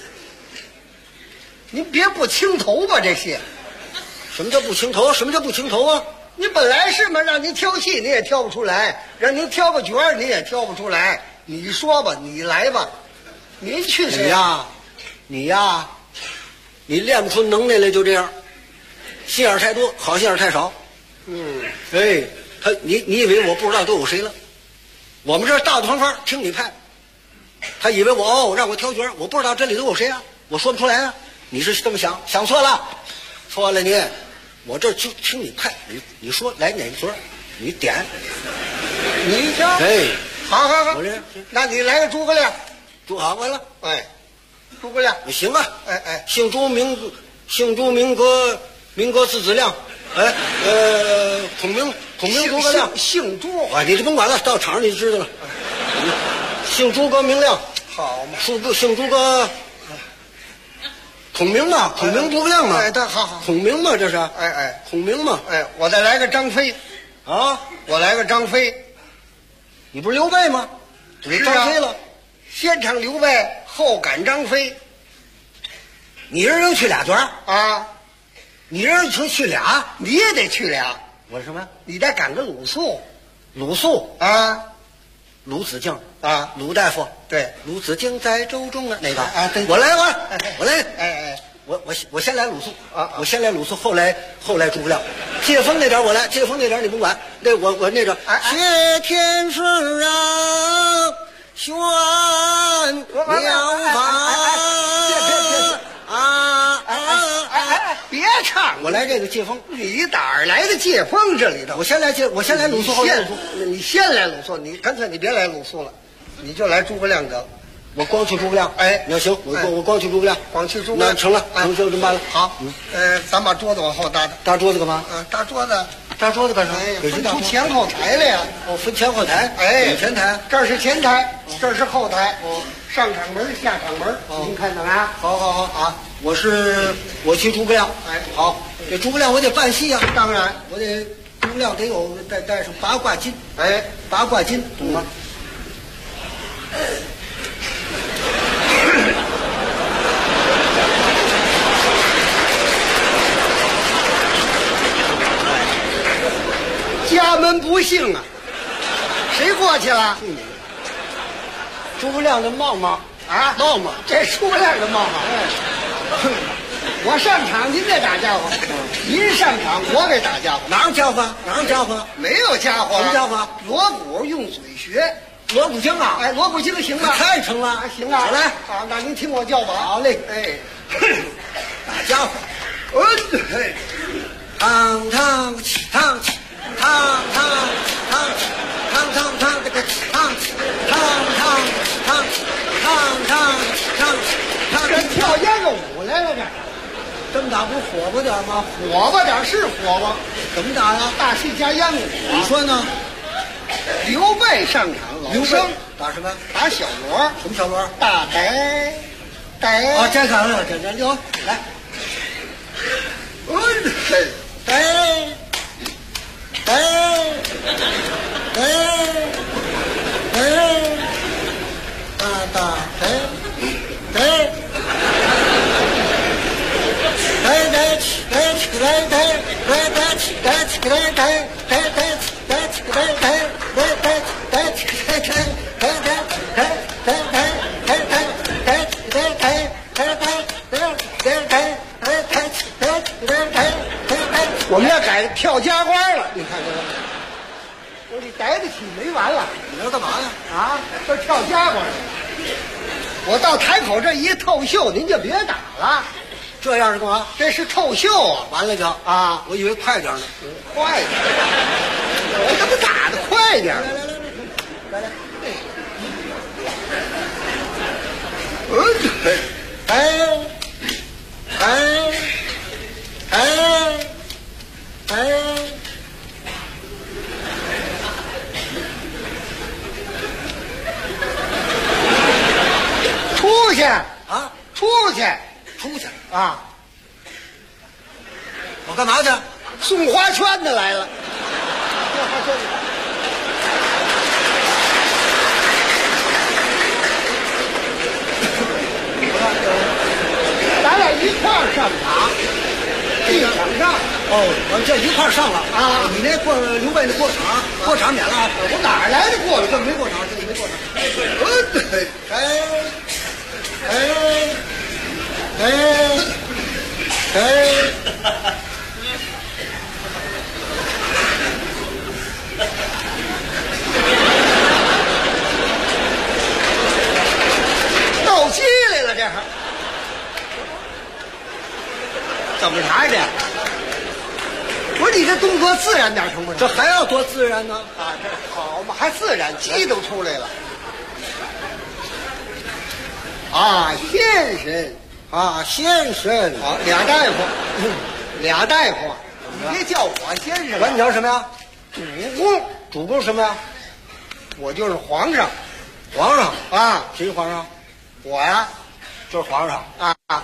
Speaker 14: 您别不清头吧，这些。
Speaker 16: 什么叫不清头？什么叫不清头啊？
Speaker 14: 你本来是嘛，让您挑戏你也挑不出来，让您挑个角儿你也挑不出来。你说吧，你来吧，您去谁
Speaker 16: 呀？你练不出能耐来就这样，心眼太多，好心眼太少。哎，你以为我不知道都有谁了？我们这儿大团方听你派，他以为我让我挑角，我不知道这里都有谁啊，我说不出来啊。你是这么想错了，错了你。我这就听你派，你说来哪个角，你点，
Speaker 14: 你挑。
Speaker 16: 哎，
Speaker 14: 好，
Speaker 16: 我这，
Speaker 14: 那你来个诸葛亮，
Speaker 16: 好完了，
Speaker 14: 哎，诸葛亮，
Speaker 16: 行啊，
Speaker 14: 哎，
Speaker 16: 姓朱名哥字子亮，哎，孔明诸葛亮，
Speaker 14: 姓朱
Speaker 16: 啊，你就甭管了，到场上你就知道了，姓诸葛明亮，
Speaker 14: 好嘛，
Speaker 16: 姓诸葛。孔明嘛，孔明诸葛亮嘛，
Speaker 14: 哎，好，
Speaker 16: 孔明嘛，这是，
Speaker 14: 哎，
Speaker 16: 孔明嘛，
Speaker 14: 哎，我再来个张飞，
Speaker 16: 啊，
Speaker 14: 我来个张飞，
Speaker 16: 你不是刘备吗？你张飞了，
Speaker 14: 先唱刘备，后赶张飞，
Speaker 16: 你人能去俩角
Speaker 14: 啊？
Speaker 16: 你人去俩，
Speaker 14: 你也得去俩，
Speaker 16: 我什么？
Speaker 14: 你得赶个鲁肃
Speaker 16: 啊，鲁子敬
Speaker 14: 啊，
Speaker 16: 鲁大夫。
Speaker 14: 对，
Speaker 16: 鲁子敬在舟中啊，那个
Speaker 14: 啊，对，
Speaker 16: 我来，
Speaker 14: 哎，
Speaker 16: 我先来鲁肃啊，我先来鲁肃，后来诸葛亮，借风那点我来，借风那点你甭管，那我那个谢天师啊，玄妙法
Speaker 14: 别唱，
Speaker 16: 我来这个借风，
Speaker 14: 你哪儿来的借风？这里头，
Speaker 16: 我先来鲁肃，后来鲁肃，
Speaker 14: 你先来鲁肃，你干脆你别来鲁肃了。你就来诸葛亮得了，
Speaker 16: 我光去诸葛亮。哎，那行，我光去诸葛亮，
Speaker 13: 光去诸葛亮，
Speaker 16: 那成了，成就这么办了。
Speaker 13: 好，咱把桌子往后搭搭。
Speaker 16: 搭桌子干嘛？
Speaker 13: 搭桌子。
Speaker 16: 搭桌子干啥？
Speaker 13: 分出前后台来呀！
Speaker 16: 分前后台。
Speaker 13: 哎，
Speaker 16: 前台，
Speaker 13: 这儿是前台，这儿是后台。上场门，下场门，您看怎么样？
Speaker 16: 好啊！我去诸葛亮。
Speaker 13: 哎，
Speaker 16: 好，这诸葛亮我得办戏啊。
Speaker 13: 当然，
Speaker 16: 我得诸葛亮得有带上八卦金。
Speaker 13: 哎，
Speaker 16: 八卦金，懂吗？
Speaker 13: 家门不幸啊！谁过去了？
Speaker 16: 诸葛亮的帽帽
Speaker 13: 啊，
Speaker 16: 帽帽，
Speaker 13: 这诸葛亮的帽帽。我上场，您再打家伙；您上场，我给打家伙。
Speaker 16: 哪有家伙？哪有家伙？
Speaker 13: 没有家伙。
Speaker 16: 什么家伙？
Speaker 13: 锣鼓用嘴学。
Speaker 16: 锣鼓精啊！
Speaker 13: 哎，锣鼓精行吗？
Speaker 16: 太成了，
Speaker 13: 行啊！
Speaker 16: 来，
Speaker 13: 好，那您听我叫吧。
Speaker 16: 好嘞，
Speaker 13: 哎，
Speaker 16: 打家伙。
Speaker 13: 嘿，
Speaker 16: 唱唱起唱起，唱唱唱起，唱唱唱这个唱起，唱唱唱起，唱唱唱起，
Speaker 13: 跟跳秧歌舞来了
Speaker 16: 这么打不火爆点吗？
Speaker 13: 火爆点是火爆，
Speaker 16: 怎么打呀？
Speaker 13: 大戏加秧歌。
Speaker 16: 你说呢？
Speaker 13: 刘备上场，老生
Speaker 16: 打什么？
Speaker 13: 打小锣。
Speaker 16: 什么小锣？
Speaker 13: 大呆呆。
Speaker 16: 啊，这看了，这溜来。呆呆呆呆，大呆呆。来起来起来来来来起来起来来来来起来起来来来来来起来来来来来来来来来来起来来来来来来来，
Speaker 13: 我们要改跳家官了，你看这个，我你逮得起没完了。
Speaker 16: 你要干嘛呀？
Speaker 13: 啊，这跳家官。我到台口这一透秀，您就别打了。
Speaker 16: 这样是干嘛？
Speaker 13: 这是透秀啊！
Speaker 16: 完了就
Speaker 13: 啊，
Speaker 16: 我以为快点呢，
Speaker 13: 快点！我怎么打的快点？
Speaker 16: 来，
Speaker 13: 出去
Speaker 16: 啊！
Speaker 13: 出去啊！
Speaker 16: 我干嘛去？
Speaker 13: 送花圈的来了。咱俩一块儿上场，一场上。
Speaker 16: 我这一块儿上了啊！你那过刘备那过场免了啊！
Speaker 13: 我哪儿来的过
Speaker 16: 这没过场，这没过场。
Speaker 13: 斗鸡来了，这还怎么查去？不是你这动作自然点成不成？
Speaker 16: 这还要多自然呢？
Speaker 13: 啊，这好嘛，还自然，鸡都出来了。啊，先生
Speaker 16: 啊，先生
Speaker 13: 啊，俩大夫，俩大夫，你别叫我先生。
Speaker 16: 管你叫什么呀？
Speaker 13: 主公，
Speaker 16: 主公什么呀？
Speaker 13: 我就是皇上。
Speaker 16: 皇上
Speaker 13: 啊？
Speaker 16: 谁皇上？
Speaker 13: 我呀，
Speaker 16: 就是皇上
Speaker 13: 啊。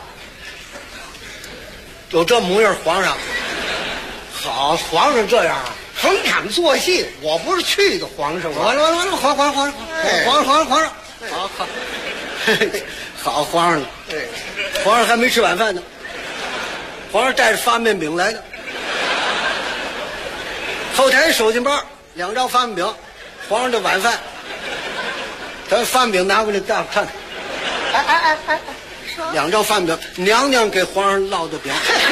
Speaker 16: 有这模样，皇上好，皇上这样啊，
Speaker 13: 逢场作戏。我不是去的皇上吗？
Speaker 16: 完了，皇上，好，好皇上，
Speaker 13: 对，
Speaker 16: 皇上还没吃晚饭呢，皇上带着发面饼来的，后台手巾包2张发面饼，皇上的晚饭，咱发面饼拿过来大伙看看，
Speaker 13: 哎
Speaker 16: ，2张发面饼，娘娘给皇上烙的饼。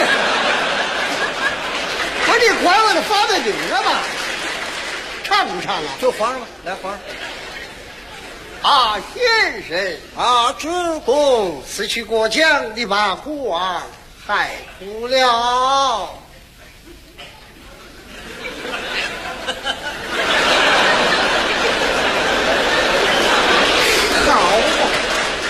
Speaker 13: 不是你管我的发面饼干嘛？唱不唱啊？
Speaker 16: 就皇上吧，来皇上。
Speaker 13: 啊，先生
Speaker 16: 啊，主公，
Speaker 13: 此去过江的把国王害苦了。好，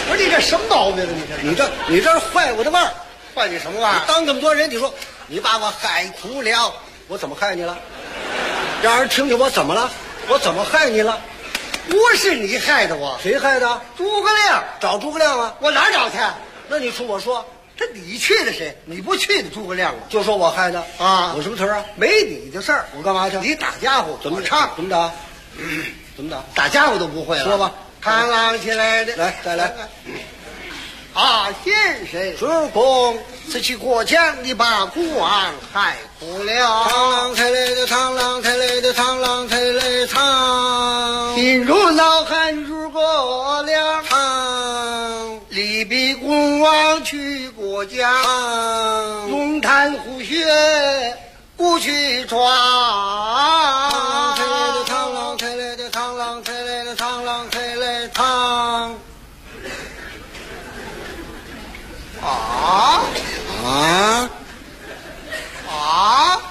Speaker 13: 什么毛病啊？
Speaker 16: 你这坏我的腕儿，
Speaker 13: 坏你什么腕儿？
Speaker 16: 当这么多人，你说你把我害苦了，我怎么害你了？让人听听我怎么了？我怎么害你了？
Speaker 13: 不是你害的我，
Speaker 16: 谁害的？
Speaker 13: 诸葛亮，
Speaker 16: 找诸葛亮啊！
Speaker 13: 我哪找去？
Speaker 16: 那你说我说，
Speaker 13: 这你去的谁？你不去的诸葛亮啊？
Speaker 16: 就说我害的
Speaker 13: 啊！
Speaker 16: 我什么词啊？
Speaker 13: 没你的事儿，
Speaker 16: 我干嘛去？
Speaker 13: 你打家伙
Speaker 16: 怎么
Speaker 13: 唱？
Speaker 16: 怎么打？怎么打？
Speaker 13: 打家伙都不会了。
Speaker 16: 说吧，
Speaker 13: 扛啷起来的，
Speaker 16: 来再来。
Speaker 13: 啊，先生，主公，此去过江，你把孤王害苦了。
Speaker 16: 螳螂抬来的螳螂抬来的螳螂抬来螳，
Speaker 13: 心中恼恨诸葛亮。
Speaker 16: 螳，
Speaker 13: 李比公王去过江，龙潭虎穴不去闯。
Speaker 16: 抬来的螳螂抬来的螳螂抬来的螳螂抬来螳。
Speaker 13: 啊
Speaker 16: 啊
Speaker 13: 啊！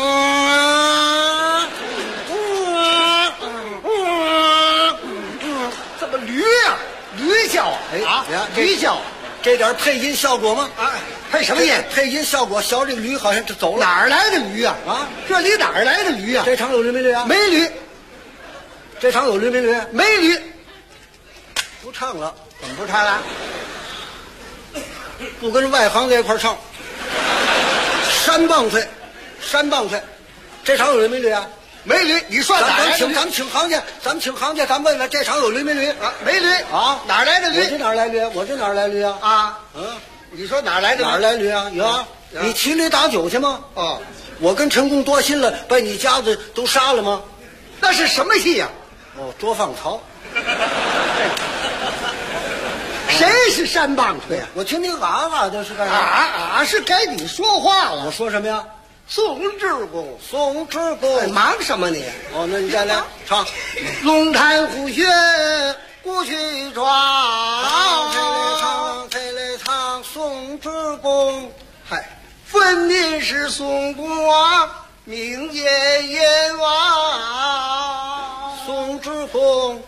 Speaker 13: 怎么驴呀？驴叫啊！驴叫，
Speaker 16: 这点配音效果吗？
Speaker 13: 啊，配什么音？
Speaker 16: 配音效果，小这个驴好像就走了。
Speaker 13: 哪儿来的驴啊？
Speaker 16: 啊，
Speaker 13: 这里哪儿来的驴啊？
Speaker 16: 这场有驴没驴啊？
Speaker 13: 没驴。
Speaker 16: 这场有驴没驴？
Speaker 13: 没驴。
Speaker 16: 不唱了，
Speaker 13: 怎么不唱了？
Speaker 16: 不跟外行在一块唱，山棒槌，山棒槌，这场有驴没驴啊？
Speaker 13: 没驴，你说哪来的驴？
Speaker 16: 咱们请行家，咱问问这场有驴没驴
Speaker 13: 啊？没驴
Speaker 16: 啊？
Speaker 13: 哪来的驴？
Speaker 16: 我这哪来驴？我这哪来驴啊？
Speaker 13: 啊，你说哪来的驴？
Speaker 16: 哪来驴啊？有啊，你骑驴打酒去吗？
Speaker 13: 哦，
Speaker 16: 我跟陈宫多心了，把你家子都杀了吗？
Speaker 13: 那是什么戏呀？
Speaker 16: 哦，捉放曹。
Speaker 13: 谁是山棒槌呀？
Speaker 16: 我听你啊的是干啥？
Speaker 13: 啊是该你说话了。
Speaker 16: 我说什么呀？
Speaker 13: 宋之公，
Speaker 16: 宋之公，
Speaker 13: 忙什么你？
Speaker 16: 哦，那你再来唱。
Speaker 13: 龙潭虎穴不去闯，
Speaker 16: 抬来唱，宋之公。
Speaker 13: 嗨，分明是宋公王，名也阎王。
Speaker 16: 宋之公，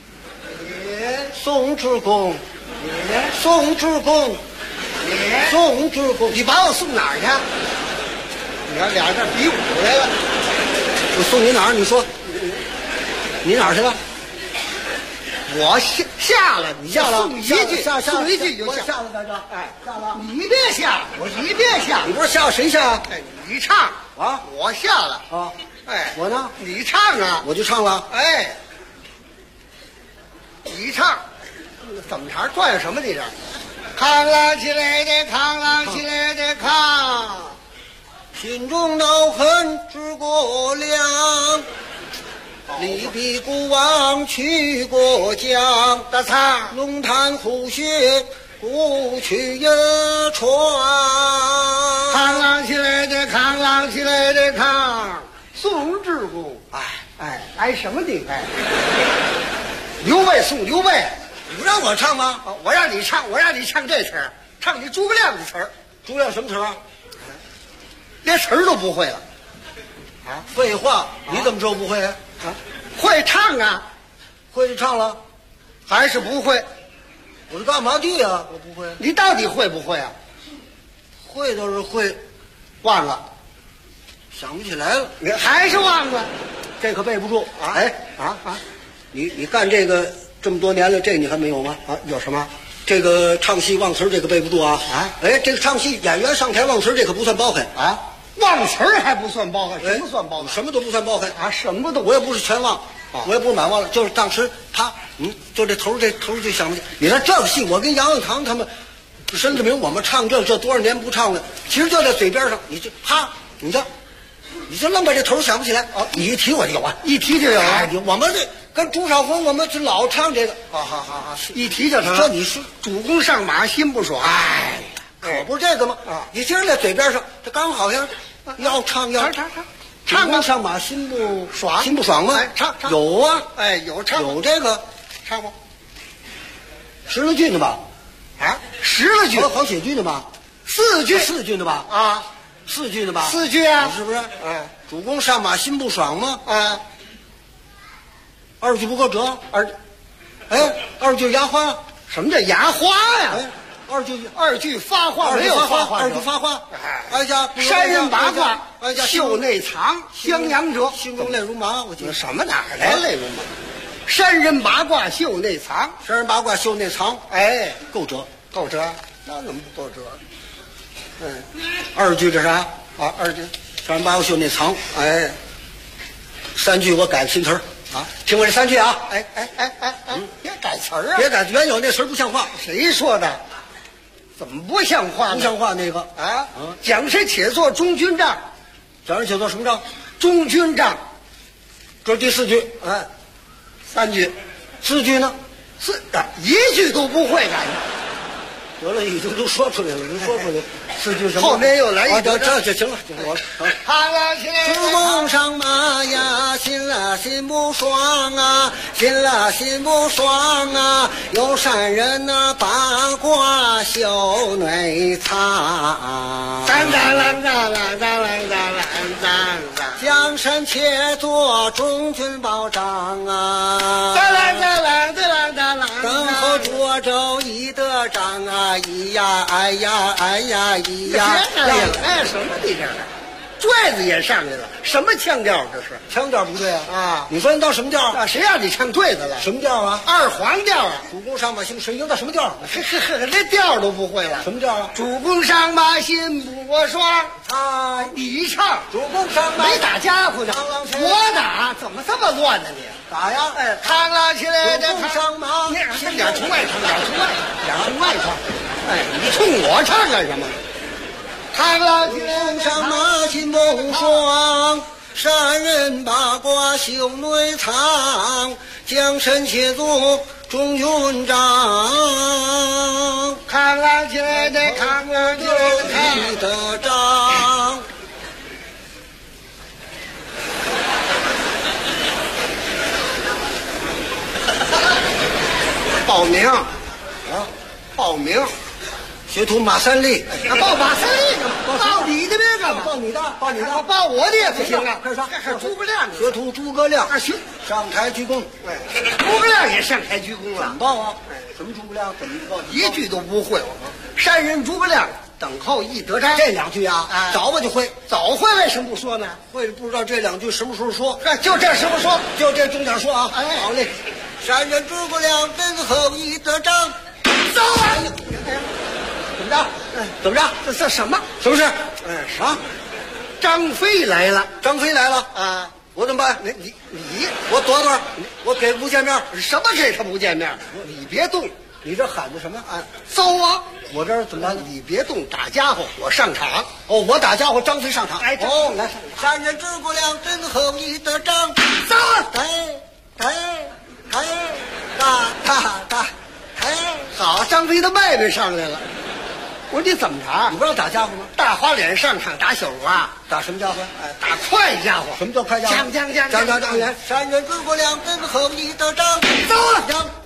Speaker 16: 宋之公。宋之公，宋之公，
Speaker 13: 你把我送哪儿去？你看俩人这比武来了。
Speaker 16: 我送你哪儿？你说，你哪儿去了？
Speaker 13: 我下了，你
Speaker 16: 下了，
Speaker 13: 送一句，
Speaker 16: 送
Speaker 13: 一句就
Speaker 16: 下了，在这。
Speaker 13: 哎，
Speaker 16: 下了。
Speaker 13: 你别下，你别下。
Speaker 16: 你不是下谁下？
Speaker 13: 哎，你唱
Speaker 16: 啊，
Speaker 13: 我下了
Speaker 16: 啊。
Speaker 13: 哎，
Speaker 16: 我呢？
Speaker 13: 你唱啊，
Speaker 16: 我就唱了。
Speaker 13: 哎，你唱。怎么茬转悠什么？你这扛啷起来的扛啷起来的扛，
Speaker 16: 心中恼恨诸葛亮，李比孤王去过江，
Speaker 13: 大唱
Speaker 16: 龙潭虎穴不去也闯。
Speaker 13: 扛啷起来的扛啷起来的扛，宋之公，哎什么地方？刘备送刘备。
Speaker 16: 你不让我唱吗？
Speaker 13: 我让你唱，这词儿，唱你诸葛亮的词儿。
Speaker 16: 诸葛亮什么词儿啊？
Speaker 13: 连词儿都不会了。
Speaker 16: 啊，废话，你怎么知道不会啊？
Speaker 13: 会唱啊，
Speaker 16: 会就唱了，
Speaker 13: 还是不会？
Speaker 16: 我是干嘛的呀？我不会。
Speaker 13: 你到底会不会啊？
Speaker 16: 会倒是会，
Speaker 13: 忘了，
Speaker 16: 想不起来了。
Speaker 13: 你还是忘了，
Speaker 16: 这可背不住
Speaker 13: 啊！
Speaker 16: 哎你干这个这么多年了，这你还没有吗？
Speaker 13: 啊，有什么？
Speaker 16: 这个唱戏忘词这个背不住啊！哎，这个唱戏演员上台忘词这可不算包涵
Speaker 13: 啊！忘词儿还不算包涵，什么算包涵？
Speaker 16: 什么都不算包涵
Speaker 13: 啊！什么都
Speaker 16: 我也不是全忘，我也不是满忘了，就是当时他就这头就想不起。你看这个戏，我跟杨永堂他们申志明我们唱这多少年不唱了，其实就在嘴边上，你就你就愣把这头想不起来啊！你一提我就有啊，
Speaker 13: 一提就有啊！
Speaker 16: 我们这跟朱少峰我们就老唱这个，
Speaker 13: 好，一提就成。
Speaker 16: 说你是
Speaker 13: 主公上马心不爽，
Speaker 16: 哎，可不是这个吗？
Speaker 13: 啊，
Speaker 16: 你今儿在嘴边上，这刚好像要唱
Speaker 13: 唱
Speaker 16: 主公上马心不爽吗？
Speaker 13: 唱
Speaker 16: 有啊，
Speaker 13: 哎有唱
Speaker 16: 有这个
Speaker 13: 唱过
Speaker 16: 10来句呢吧？
Speaker 13: 啊，10来句
Speaker 16: 好写句呢吧
Speaker 13: ？4
Speaker 16: 句呢吧？
Speaker 13: 啊。
Speaker 16: 4句呢吧
Speaker 13: ？4句啊，
Speaker 16: 是不是？主公上马心不爽吗？2句不够折，2句压花
Speaker 13: 什么叫牙花呀？
Speaker 16: 二句发话
Speaker 13: 没有发话，
Speaker 16: 二句发话。哎呀，
Speaker 13: 山人八卦，袖内藏，襄阳者，
Speaker 16: 心中泪如麻。我记得
Speaker 13: 什么哪来泪如麻？山人八卦袖内藏，
Speaker 16: 山人八卦袖内藏。
Speaker 13: 哎，
Speaker 16: 够折，
Speaker 13: 够折，那怎么不够折？
Speaker 16: 二句这啥啊？二句山人八卦袖内藏。哎，三句我改新词儿啊，听我这三句啊。
Speaker 13: 哎，别改词儿啊！
Speaker 16: 别改，原有那词儿不像话。
Speaker 13: 谁说的？怎么不像话呢？
Speaker 16: 不像话那个
Speaker 13: 啊！讲师且做中军帐，
Speaker 16: 讲师且做什么帐？
Speaker 13: 中军帐。
Speaker 16: 这是第四句，
Speaker 13: 哎，三句，
Speaker 16: 四句呢？
Speaker 13: 一句都不会改。
Speaker 16: 得了，已经都说出来了，你说出来，四句什么？
Speaker 13: 后面又来一
Speaker 16: 个，这就行了，我了。
Speaker 13: 主
Speaker 16: 公上马呀，心了心不爽啊，心了心不爽啊，有善人呐，八卦袖内藏。江山且做中军保障啊，等候涿州一得仗啊。咿呀哎呀哎呀咿呀！
Speaker 13: 哎，什么你这拽子也上去了，什么腔调这是？
Speaker 16: 腔调不对啊！
Speaker 13: 啊，
Speaker 16: 你说你到什么调
Speaker 13: 啊？谁让你唱对子了？
Speaker 16: 什么调啊？
Speaker 13: 二黄调啊！
Speaker 16: 主公上马心水应到什么调？
Speaker 13: 这调都不会了。
Speaker 16: 什么调啊？
Speaker 13: 主公上马心不爽，你唱。
Speaker 16: 主公上马
Speaker 13: 没打家伙呢，我打，怎么这么乱呢你？
Speaker 16: 打呀！
Speaker 13: 哎，扛了起来的
Speaker 16: 上马，
Speaker 13: 你俩从外唱，俩从外唱。哎，你冲我唱干什么？扛了起来
Speaker 16: 上马心不爽，山人八卦袖内藏，江山且做中军帐。
Speaker 13: 扛了起来的扛了就
Speaker 16: 扛的仗。
Speaker 13: 报名啊！报名，
Speaker 16: 学徒马三立。
Speaker 13: 报马三立干嘛？报你的别干嘛？
Speaker 16: 报你的，
Speaker 13: 报我的也不行啊！
Speaker 16: 快说，
Speaker 13: 诸葛亮，
Speaker 16: 学徒诸葛亮
Speaker 13: 行，
Speaker 16: 上台鞠躬。
Speaker 13: 哎，诸葛亮也上台鞠躬了。
Speaker 16: 怎么报啊？什么诸葛亮？怎么报？
Speaker 13: 一句都不会。山人诸葛亮等候一得斋，
Speaker 16: 这两句啊，早我就会，
Speaker 13: 早会为什么不说呢？
Speaker 16: 会不知道这两句什么时候说？
Speaker 13: 就这时候说，
Speaker 16: 就这重点说啊！
Speaker 13: 哎，
Speaker 16: 好嘞。山人诸葛亮等候一得章，
Speaker 13: 走啊！
Speaker 16: 怎么着？怎么着？
Speaker 13: 这什么？
Speaker 16: 什么事？
Speaker 13: 啊！张飞来了！
Speaker 16: 张飞来了
Speaker 13: 啊！
Speaker 16: 我怎么办？
Speaker 13: 你，
Speaker 16: 我躲，我给不见面。
Speaker 13: 什么给他不见面？你别动！
Speaker 16: 你这喊的什么？啊，
Speaker 13: 走啊！
Speaker 16: 我这儿怎么办？
Speaker 13: 你别动，打家伙，我上场。
Speaker 16: 哦，我打家伙，张飞上场。
Speaker 13: 哎，
Speaker 16: 哦，来，山人诸葛亮等候一得章，
Speaker 13: 走！好，张飞的妹妹上来了。我说你怎么着？
Speaker 16: 你不让打家伙吗？
Speaker 13: 大花脸上场打小锣啊？
Speaker 16: 打什么家伙？
Speaker 13: 打快家伙。
Speaker 16: 什么叫快家伙？
Speaker 13: 将
Speaker 16: 山人诸葛亮等候一得章，
Speaker 13: 走了。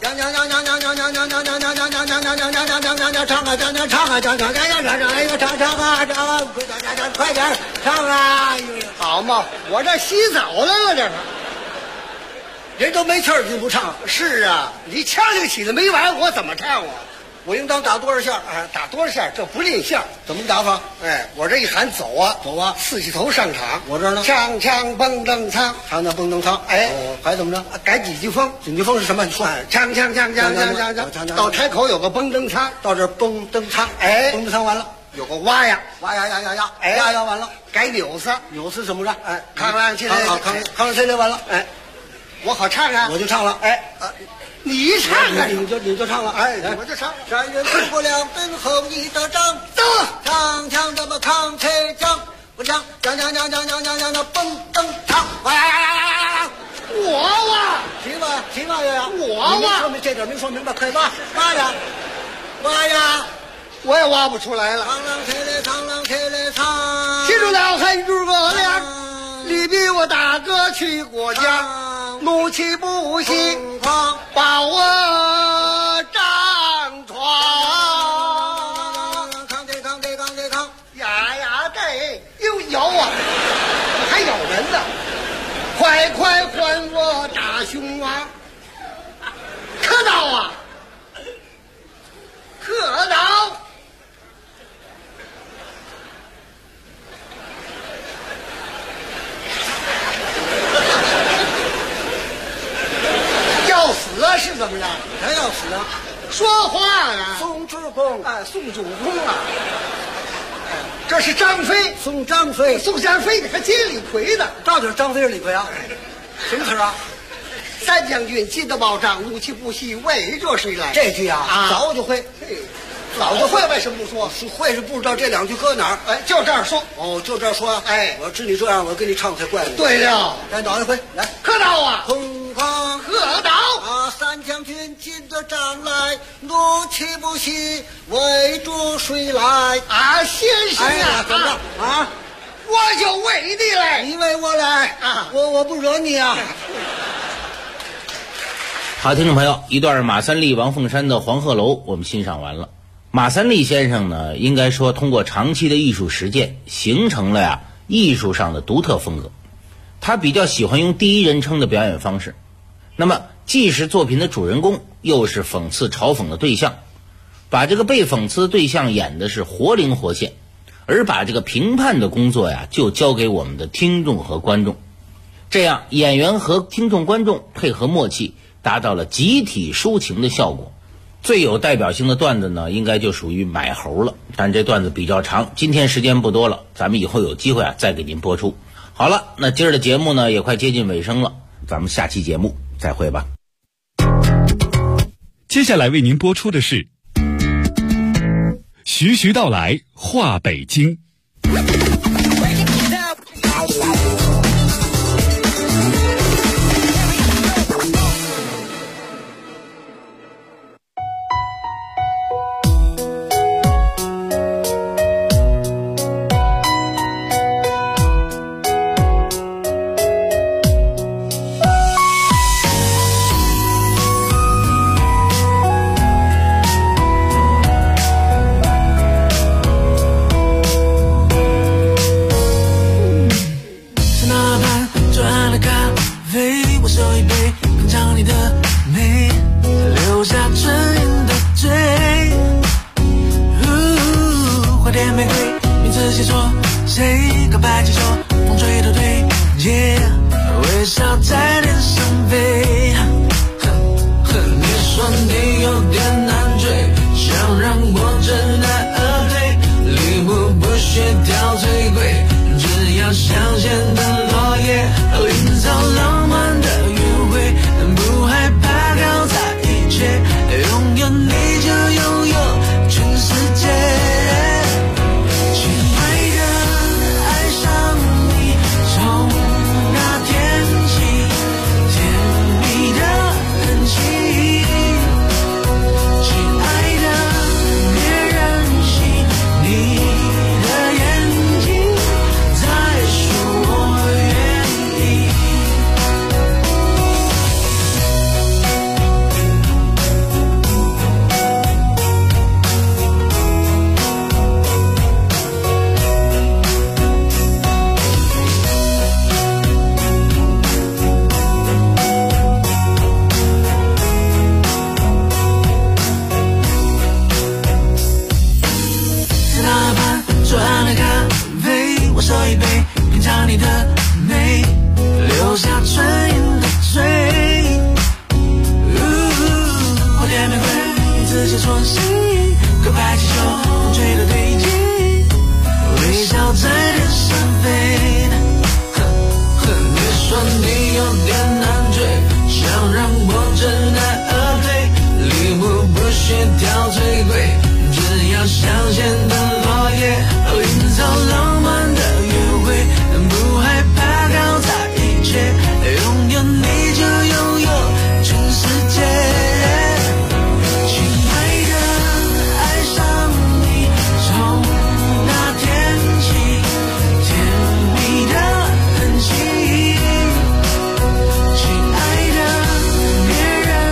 Speaker 16: 快点唱啊！
Speaker 13: 好嘛，我这洗澡来了，这是。
Speaker 16: 人都没气儿，你不唱？
Speaker 13: 是啊，你腔里起的没完，我怎么唱啊？
Speaker 16: 我应当打多少下？
Speaker 13: 打多少下？这不吝下。
Speaker 16: 怎么打法？
Speaker 13: 哎，我这一喊走啊，四起头上场。
Speaker 16: 我这儿呢，
Speaker 13: 唱蹦蹬唱，
Speaker 16: 唱蹦蹬唱。
Speaker 13: 哎，
Speaker 16: 还怎么着？
Speaker 13: 改几句风？
Speaker 16: 几句风是什么？你说。
Speaker 13: 唱，到台口有个蹦蹬唱，
Speaker 16: 到这蹦蹬唱。
Speaker 13: 哎，
Speaker 16: 蹦蹬唱完了，
Speaker 13: 有个哇呀，
Speaker 16: 哎，呀完了，
Speaker 13: 改扭子
Speaker 16: 怎么着？
Speaker 13: 哎，扛上起来，
Speaker 16: 扛上起来完了，
Speaker 13: 哎。我好唱啊！
Speaker 16: 我就唱了，
Speaker 13: 哎，你唱啊！
Speaker 16: 你就唱了，
Speaker 13: 哎，我就唱。
Speaker 16: 山人诸葛亮等候一得章，
Speaker 13: 走，
Speaker 16: 唱怎么扛起将？我唱，蹦蹬唱，
Speaker 13: 我哇！
Speaker 16: 行吧呀！
Speaker 13: 我哇！
Speaker 16: 这点没说明白，快挖呀！
Speaker 13: 我也挖不出来了。
Speaker 16: 唱啷起来唱，
Speaker 13: 记住了，汉诸葛亮。你比我大哥去过江，怒气不行，把我张床。
Speaker 16: 扛，
Speaker 13: 呀对，又咬啊，还咬人呢！快还我大胸啊！可到啊！ 呀？
Speaker 16: 宋之公，宋九公啊。
Speaker 13: 这是张飞，
Speaker 16: 宋张飞，
Speaker 13: 宋张飞，你还接李逵的？
Speaker 16: 到底是张飞是李逵啊？什么词啊？
Speaker 13: 三将军进得报账，怒气不息，为着谁来？
Speaker 16: 这句啊，早就会。
Speaker 13: 早就会，为什么不说？
Speaker 16: 会是不知道这两句搁哪儿？
Speaker 13: 哎，就这样说。
Speaker 16: 哦，就这样说。哎，我知你这样，我给你唱才怪呢。
Speaker 13: 对了，
Speaker 16: 来倒一回，来，
Speaker 13: 喝道啊！
Speaker 16: 空空
Speaker 13: 喝道
Speaker 16: 啊！三将军进得帐来，怒气不息，围住谁来？
Speaker 13: 啊，先生啊，
Speaker 16: 怎么着啊？
Speaker 13: 我就为你来，
Speaker 16: 你为我来啊！我不惹你啊！
Speaker 12: 好，听众朋友，一段马三立、王凤山的《黄鹤楼》我们欣赏完了。马三立先生呢，应该说通过长期的艺术实践，形成了艺术上的独特风格。他比较喜欢用第一人称的表演方式，那么既是作品的主人公，又是讽刺嘲讽的对象，把这个被讽刺的对象演的是活灵活现，而把这个评判的工作就交给我们的听众和观众。这样演员和听众观众配合默契，达到了集体抒情的效果。最有代表性的段子呢，应该就属于买猴了，但这段子比较长，今天时间不多了，咱们以后有机会再给您播出。好了，那今儿的节目呢也快接近尾声了，咱们下期节目再会吧。
Speaker 2: 接下来为您播出的是徐徐道来话北京。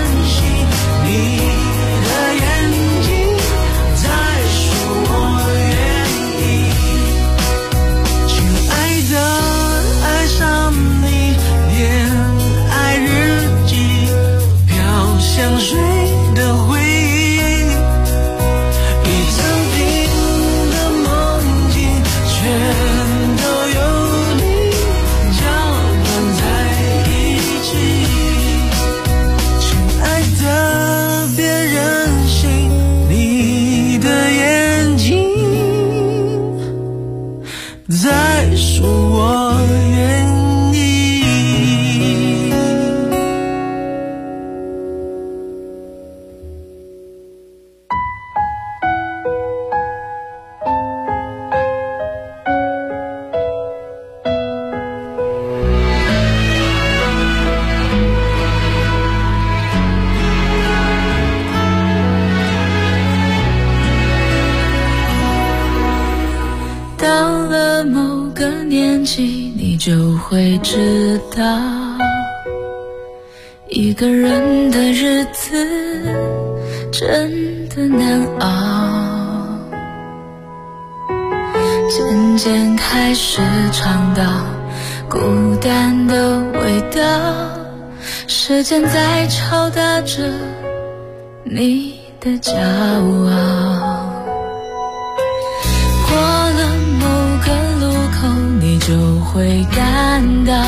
Speaker 11: 我说我愿意。
Speaker 17: 到了某个年纪，你就会知道，一个人的日子真的难熬。渐渐开始尝到孤单的味道，时间在敲打着你的骄傲。过了某个路口，你就会感到，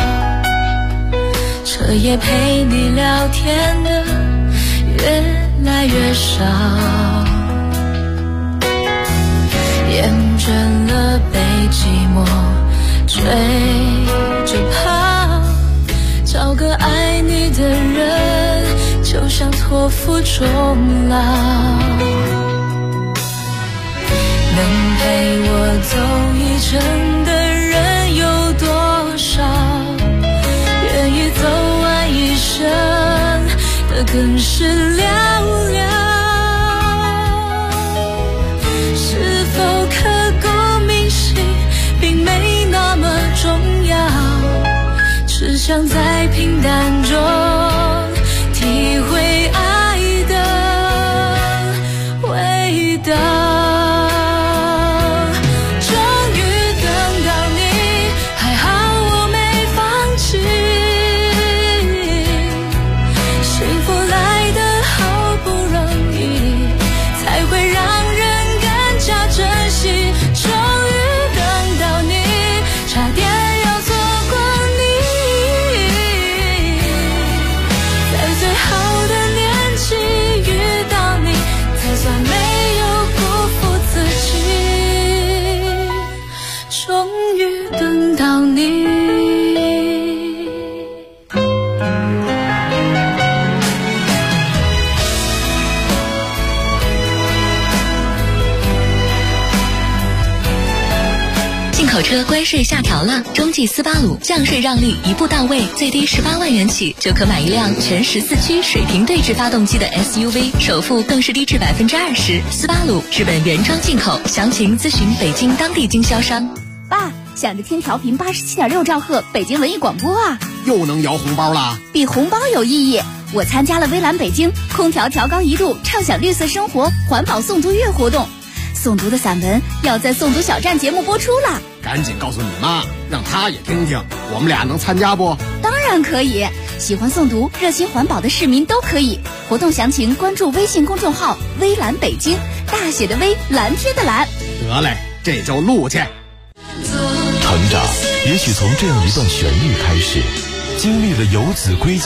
Speaker 17: 彻夜陪你聊天的越来越少，厌倦了被寂寞追着跑，找个爱你的人就像托付终老。能陪我走一程的人有多少？愿意走完一生的更是寥寥。是否刻骨铭心并没那么重要，只想在平淡中体会爱的味道。
Speaker 1: 口车关税下调了，中继斯巴鲁降税让利一步到位，最低18万元起就可买一辆全14驱水平对置发动机的 SUV， 首付更是低至20%。斯巴鲁日本原装进口，详情咨询北京当地经销商。
Speaker 5: 爸，想着听调频87.6兆赫北京文艺广播啊，
Speaker 18: 又能摇红包了？
Speaker 5: 比红包有意义。我参加了微蓝北京空调调高1度，畅享绿色生活环保诵读月活动。诵读的散文要在诵读小站节目播出了，
Speaker 18: 赶紧告诉你妈，让她也听听，我们俩能参加不？
Speaker 5: 当然可以，喜欢诵读、热心环保的市民都可以。活动详情关注微信公众号“微蓝北京”，大写的微，蓝天的蓝。
Speaker 18: 得嘞，这就录去。
Speaker 9: 成长也许从这样一段旋律开始，经历了游子归家